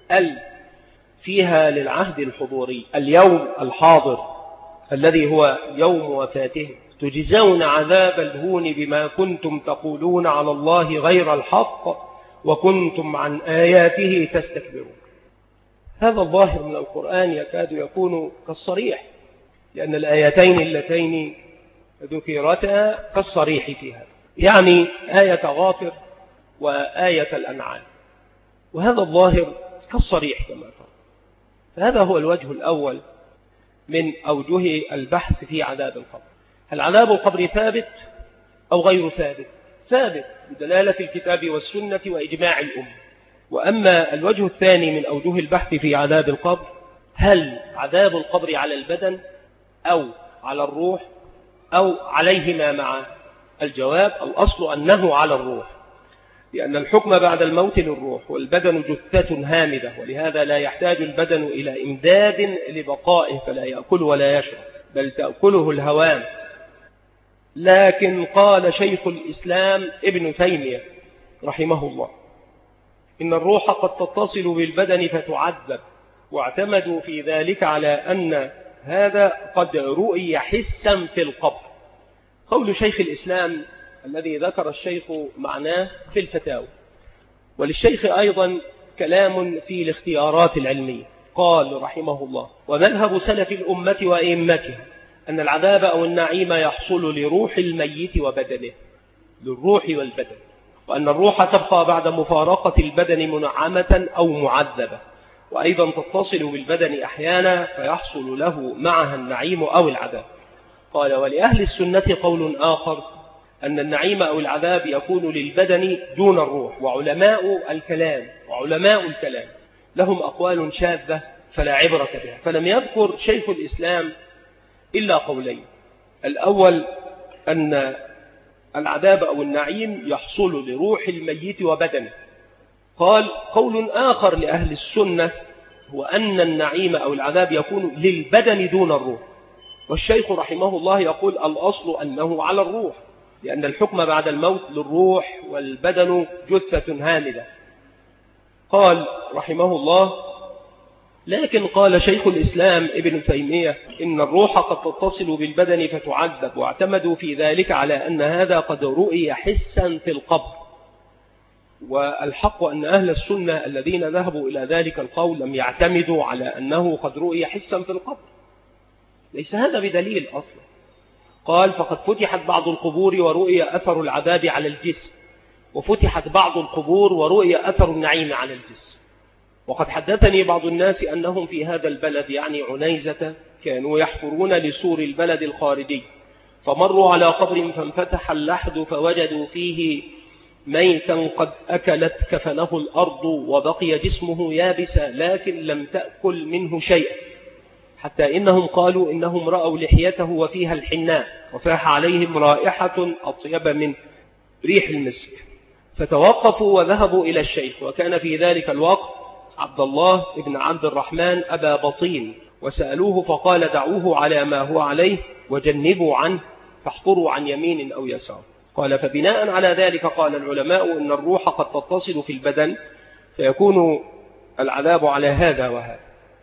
فيها للعهد الحضوري، اليوم الحاضر الذي هو يوم وفاته. تجزون عذاب الهون بما كنتم تقولون على الله غير الحق وكنتم عن آياته تستكبرون. هذا الظاهر من القرآن يكاد يكون كالصريح، لأن الآيتين اللتين ذكرتا كالصريح في هذا، يعني آية غافر وآية الأنعام، وهذا الظاهر كالصريح كما ترى. فهذا هو الوجه الأول من أوجه البحث في عذاب القبر. هل عذاب القبر ثابت أو غير ثابت؟ ثابت بدلالة الكتاب والسنة وإجماع الأمة. وأما الوجه الثاني من أوجه البحث في عذاب القبر، هل عذاب القبر على البدن أو على الروح أو عليهما معا؟ الجواب: الأصل أنه على الروح، لأن الحكم بعد الموت للروح، والبدن جثة هامدة، ولهذا لا يحتاج البدن إلى إمداد لبقائه، فلا يأكل ولا يشرب بل تأكله الهوام. لكن قال شيخ الإسلام ابن تيمية رحمه الله: إن الروح قد تتصل بالبدن فتعذب، واعتمدوا في ذلك على أن هذا قد رؤي حسا في القبر. قول شيخ الإسلام الذي ذكر الشيخ معناه في الفتاوى، وللشيخ أيضا كلام في الاختيارات العلمية. قال رحمه الله: ومذهب سلف الأمة وأئمتها أن العذاب أو النعيم يحصل لروح الميت وبدنه، للروح والبدن، وأن الروح تبقى بعد مفارقة البدن منعمة أو معذبة، وأيضا تتصل بالبدن أحيانا فيحصل له معها النعيم أو العذاب. قال: ولأهل السنة قول آخر أن النعيم أو العذاب يكون للبدن دون الروح. وعلماء الكلام لهم أقوال شاذة فلا عبرة بها، فلم يذكر شيخ الإسلام إلا قولين: الأول أن العذاب أو النعيم يحصل لروح الميت وبدنه. قال: قول آخر لأهل السنة هو أن النعيم أو العذاب يكون للبدن دون الروح. والشيخ رحمه الله يقول: الأصل أنه على الروح، لأن الحكم بعد الموت للروح والبدن جثة هامدة. قال رحمه الله: لكن قال شيخ الإسلام ابن تيمية إن الروح قد تتصل بالبدن فتعذب، واعتمدوا في ذلك على أن هذا قد رؤي حسا في القبر. والحق أن أهل السنة الذين ذهبوا إلى ذلك القول لم يعتمدوا على أنه قد رؤي حسا في القبر، ليس هذا بدليل أصلا. قال: فقد فتحت بعض القبور ورؤي أثر العذاب على الجسم، وفتحت بعض القبور ورؤي أثر النعيم على الجسم. وقد حدثني بعض الناس أنهم في هذا البلد، يعني عنيزة، كانوا يحفرون لسور البلد الخارجي، فمروا على قبر فانفتح اللحد فوجدوا فيه ميتا قد أكلت كفنه الأرض وبقي جسمه يابسا لكن لم تأكل منه شيئا، حتى إنهم قالوا إنهم رأوا لحيته وفيها الحناء، وفاح عليهم رائحة أطيب من ريح المسك، فتوقفوا وذهبوا إلى الشيخ. وكان في ذلك الوقت عبد الله بن عبد الرحمن أبا بطين، وسألوه فقال: دعوه على ما هو عليه وجنبوا عنه، فاحفروا عن يمين أو يسار. قال: فبناء على ذلك قال العلماء إن الروح قد تتصل في البدن فيكون العذاب على هذا وهذا.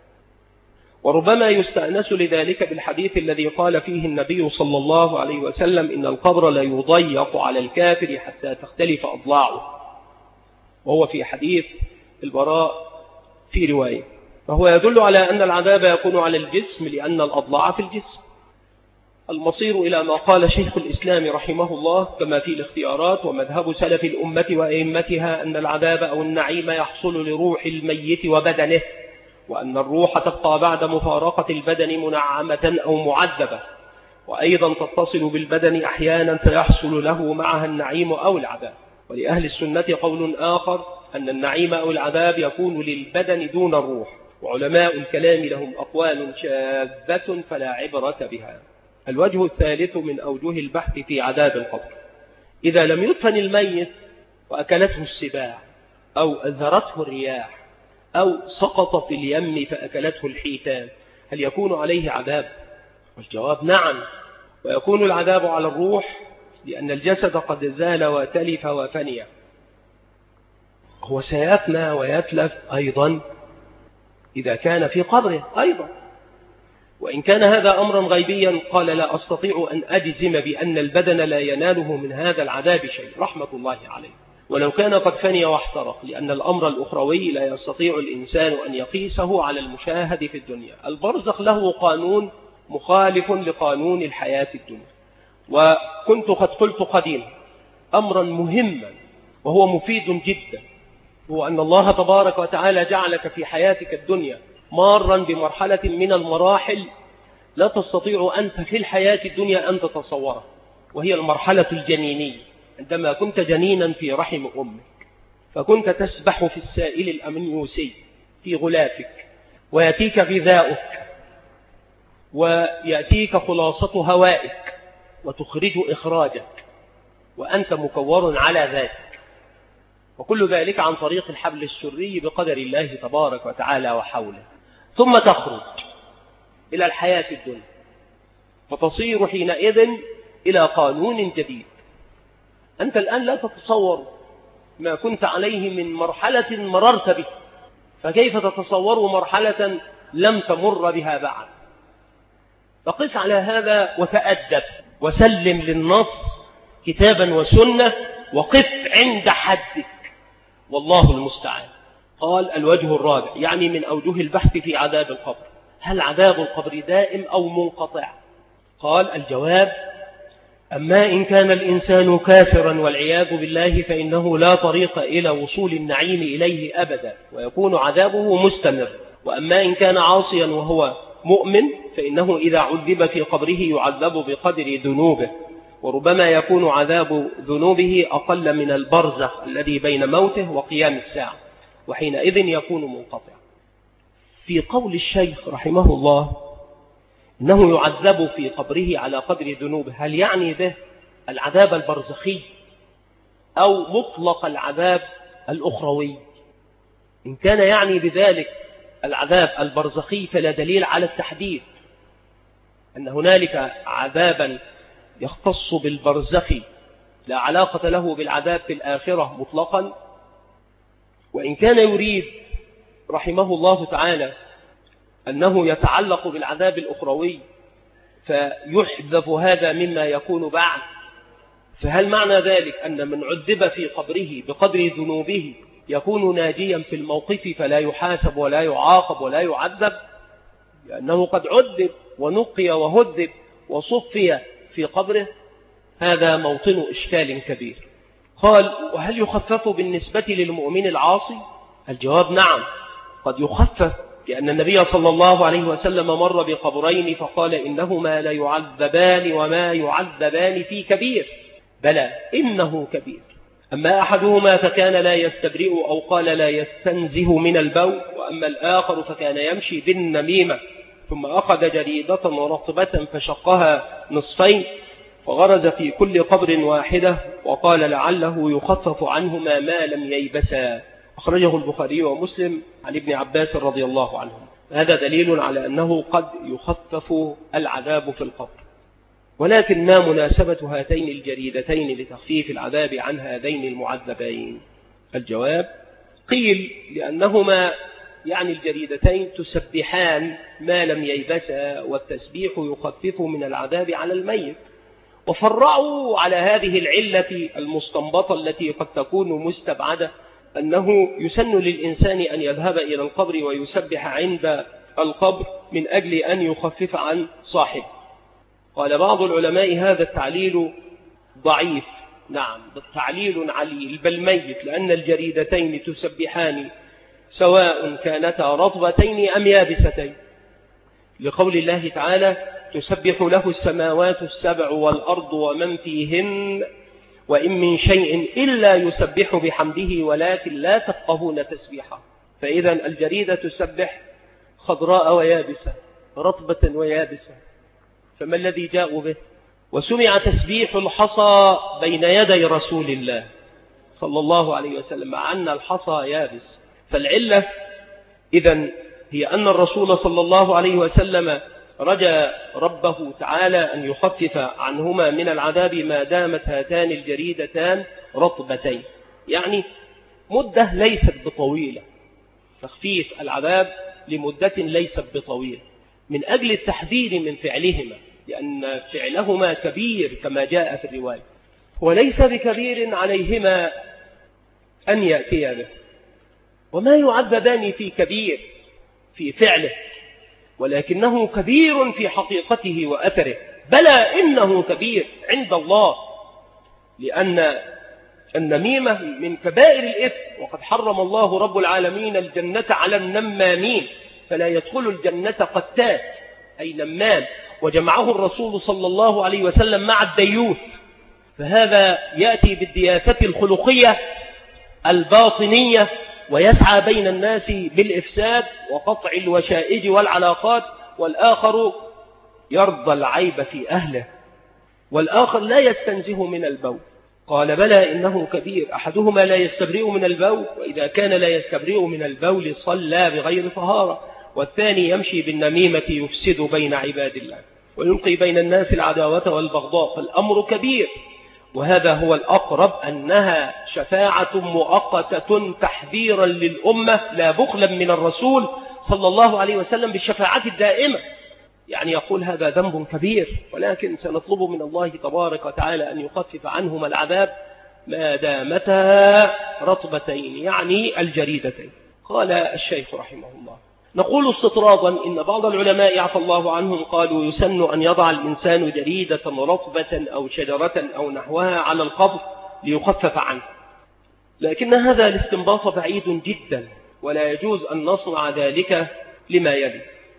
وربما يستأنس لذلك بالحديث الذي قال فيه النبي صلى الله عليه وسلم: إن القبر لا يضيق على الكافر حتى تختلف أضلاعه، وهو في حديث البراء في رواية. فهو يدل على أن العذاب يكون على الجسم لأن الأضلاع في الجسم، المصير إلى ما قال شيخ الإسلام رحمه الله كما في الاختيارات: ومذهب سلف الأمة وأئمتها أن العذاب أو النعيم يحصل لروح الميت وبدنه، وأن الروح تبقى بعد مفارقة البدن منعمة أو معذبة، وأيضا تتصل بالبدن أحيانا فيحصل له معها النعيم أو العذاب. ولأهل السنة قول آخر أن النعيم أو العذاب يكون للبدن دون الروح، وعلماء الكلام لهم أقوال شاذة فلا عبرة بها. الوجه الثالث من أوجه البحث في عذاب القبر: إذا لم يدفن الميت وأكلته السباع أو أذرته الرياح أو سقط في اليم فأكلته الحيتان، هل يكون عليه عذاب؟ والجواب نعم، ويكون العذاب على الروح لأن الجسد قد زال وتلف وفني، هو سيفنى ويتلف أيضا إذا كان في قبره أيضا. وإن كان هذا أمرا غيبيا قال: لا أستطيع أن أجزم بأن البدن لا يناله من هذا العذاب شيء رحمة الله عليه، ولو كان قد فني واحترق، لأن الأمر الأخروي لا يستطيع الإنسان أن يقيسه على المشاهد في الدنيا. البرزخ له قانون مخالف لقانون الحياة الدنيا. وكنت قد قلت قديما أمرا مهما وهو مفيد جدا، هو أن الله تبارك وتعالى جعلك في حياتك الدنيا مارا بمرحلة من المراحل لا تستطيع أنت في الحياة الدنيا أن تتصورها، وهي المرحلة الجنينية. عندما كنت جنينا في رحم أمك فكنت تسبح في السائل الأمنيوسي في غلافك، ويأتيك غذاؤك ويأتيك خلاصة هوائك وتخرج إخراجك وأنت مكور على ذلك، وكل ذلك عن طريق الحبل السري بقدر الله تبارك وتعالى وحوله. ثم تخرج إلى الحياة الدنيا فتصير حينئذ إلى قانون جديد. أنت الآن لا تتصور ما كنت عليه من مرحلة مررت به، فكيف تتصور مرحلة لم تمر بها بعد؟ فقس على هذا وتأدب وسلم للنص كتابا وسنة وقف عند حدك، والله المستعان. قال: الوجه الرابع يعني من أوجه البحث في عذاب القبر: هل عذاب القبر دائم أو منقطع؟ قال: الجواب: أما إن كان الإنسان كافرا والعياذ بالله فإنه لا طريق إلى وصول النعيم إليه أبدا، ويكون عذابه مستمر. وأما إن كان عاصيا وهو مؤمن فإنه إذا عذب في قبره يعذب بقدر ذنوبه، وربما يكون عذاب ذنوبه أقل من البرزخ الذي بين موته وقيام الساعة، وحينئذ يكون منقطع. في قول الشيخ رحمه الله إنه يعذب في قبره على قدر ذنوبه، هل يعني به العذاب البرزخي أو مطلق العذاب الأخروي؟ إن كان يعني بذلك العذاب البرزخي فلا دليل على التحديد أن هنالك عذابا يختص بالبرزخ لا علاقة له بالعذاب في الآخرة مطلقا. وإن كان يريد رحمه الله تعالى أنه يتعلق بالعذاب الأخروي فيحذف هذا مما يكون بعد، فهل معنى ذلك أن من عذب في قبره بقدر ذنوبه يكون ناجيا في الموقف فلا يحاسب ولا يعاقب ولا يعذب؟ لأنه قد عذب ونقي وهذب وصفي في قبره، هذا موطن إشكال كبير. قال: وهل يخفف بالنسبة للمؤمن العاصي؟ الجواب: نعم، قد يخفف، لأن النبي صلى الله عليه وسلم مر بقبرين فقال: إنهما لا يعذبان وما يعذبان في كبير، بلى إنه كبير. أما أحدهما فكان لا يستبرئ أو قال لا يستنزه من البول، وأما الآخر فكان يمشي بالنميمة ثم أخذ جريدة رطبة فشقها نصفين وغرز في كل قبر واحدة وقال لعله يخفف عنهما ما لم ييبسا. أخرجه البخاري ومسلم عن ابن عباس رضي الله عنهم. هذا دليل على أنه قد يخفف العذاب في القبر. ولكن ما مناسبة هاتين الجريدتين لتخفيف العذاب عن هذين المعذبين؟ الجواب: قيل لأنهما يعني الجريدتين تسبحان ما لم ييبسا، والتسبيح يخفف من العذاب على الميت. وفرعوا على هذه العلة المستنبطة التي قد تكون مستبعدة أنه يسن للإنسان أن يذهب إلى القبر ويسبح عند القبر من أجل أن يخفف عن صاحبه. قال بعض العلماء هذا التعليل ضعيف، نعم تعليل عليل بل ميت، لأن الجريدتين تسبحان سواء كانتا رطبتين أم يابستين، لقول الله تعالى تسبح له السماوات السبع والأرض ومن فيهن وإن من شيء إلا يسبح بحمده ولكن لا تفقهون تسبيحه. فإذا الجريدة تسبح خضراء ويابسة، رطبة ويابسة، فما الذي جاءوا به؟ وسمع تسبيح الحصى بين يدي رسول الله صلى الله عليه وسلم مع أن الحصى يابس. فالعلة إذن هي أن الرسول صلى الله عليه وسلم رجى ربه تعالى أن يخفف عنهما من العذاب ما دامت هاتان الجريدتان رطبتين، يعني مدة ليست بطويلة، تخفيف العذاب لمدة ليست بطويلة من أجل التحذير من فعلهما، لأن فعلهما كبير كما جاء في الرواية، وليس بكبير عليهما أن يأتي به، وما يعذبان في كبير في فعله، ولكنه كبير في حقيقته وأثره، بلى إنه كبير عند الله، لأن النميمة من كبائر الإثم، وقد حرم الله رب العالمين الجنة على النمامين، فلا يدخل الجنة قتات أي نمام، وجمعه الرسول صلى الله عليه وسلم مع الديوث، فهذا يأتي بالدياثة الخلقية الباطنية ويسعى بين الناس بالإفساد وقطع الوشائج والعلاقات، والآخر يرضى العيب في أهله، والآخر لا يستنزه من البول. قال بلى إنه كبير، أحدهما لا يستبرئ من البول، وإذا كان لا يستبرئ من البول صلى بغير طهارة، والثاني يمشي بالنميمة يفسد بين عباد الله ويلقي بين الناس العداوة والبغضاء، فالأمر كبير. وهذا هو الأقرب أنها شفاعة مؤقتة تحذيرا للأمة لا بخلا من الرسول صلى الله عليه وسلم بالشفاعة الدائمة، يعني يقول هذا ذنب كبير، ولكن سنطلب من الله تبارك وتعالى أن يخفف عنهما العذاب ما دامتا رطبتين، يعني الجريدتين. قال الشيخ رحمه الله: نقول استطرادا إن بعض العلماء عفى الله عنهم قالوا يسن أن يضع الإنسان جريدة رطبة أو شجرة أو نحوها على القبر ليخفف عنه، لكن هذا الاستنباط بعيد جدا، ولا يجوز أن نصنع ذلك لما يلي.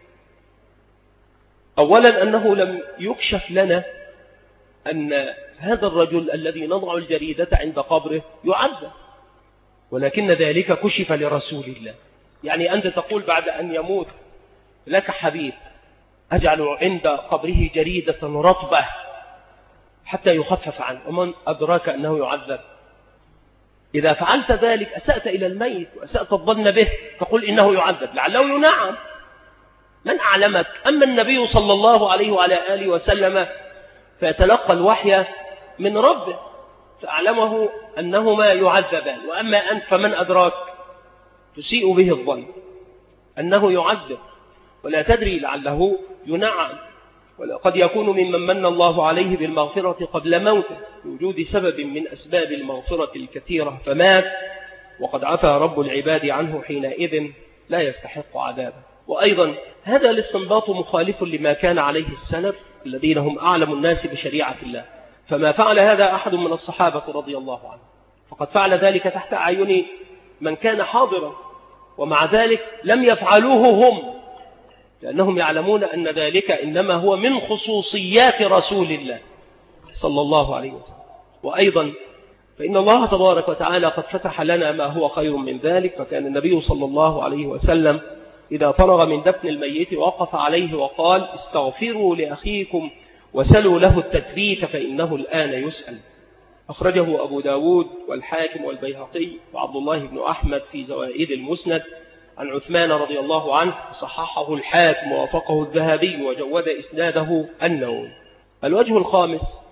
أولا أنه لم يكشف لنا أن هذا الرجل الذي نضع الجريدة عند قبره يعذب، ولكن ذلك كشف لرسول الله. يعني أنت تقول بعد أن يموت لك حبيب أجعل عند قبره جريدة رطبة حتى يخفف عنه، ومن أدراك أنه يعذب؟ إذا فعلت ذلك أسأت إلى الميت وأسأت الظن به، تقول إنه يعذب لعله ينعم، من أعلمك؟ أما النبي صلى الله عليه وعلى آله وسلم فيتلقى الوحي من ربه فأعلمه أنهما يعذبان، وأما أنت فمن أدراك؟ تسيء به الظن أنه يعذب ولا تدري لعله ينعم، وقد يكون ممن من الله عليه بالمغفرة قبل موته بوجود سبب من أسباب المغفرة الكثيرة فمات، وقد عفى رب العباد عنه حينئذ لا يستحق عذابه. وأيضا هذا الاستنباط مخالف لما كان عليه السلف الذين هم أعلم الناس بشريعة الله، فما فعل هذا أحد من الصحابة رضي الله عنه، فقد فعل ذلك تحت أعين من كان حاضرا، ومع ذلك لم يفعلوه هم، لأنهم يعلمون أن ذلك إنما هو من خصوصيات رسول الله صلى الله عليه وسلم. وأيضا فإن الله تبارك وتعالى قد فتح لنا ما هو خير من ذلك، فكان النبي صلى الله عليه وسلم إذا فرغ من دفن الميت وقف عليه وقال: استغفروا لأخيكم وسلوا له التثبيت فإنه الآن يسأل. أخرجه أبو داود والحاكم والبيهقي وعبد الله بن أحمد في زوائد المسند عن عثمان رضي الله عنه، صححه الحاكم ووافقه الذهبي وجود إسناده النووي. الوجه الخامس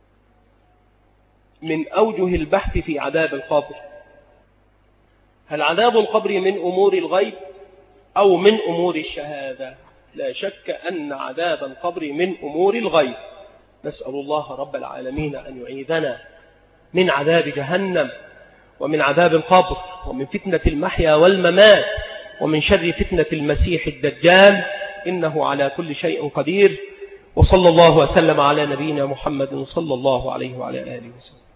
من أوجه البحث في عذاب القبر: هل عذاب القبر من أمور الغيب أو من أمور الشهادة؟ لا شك أن عذاب القبر من أمور الغيب، نسأل الله رب العالمين أن يعيذنا من عذاب جهنم ومن عذاب القبر ومن فتنة المحيا والممات ومن شر فتنة المسيح الدجال، إنه على كل شيء قدير. وصلى الله وسلم على نبينا محمد صلى الله عليه وعلى آله وسلم.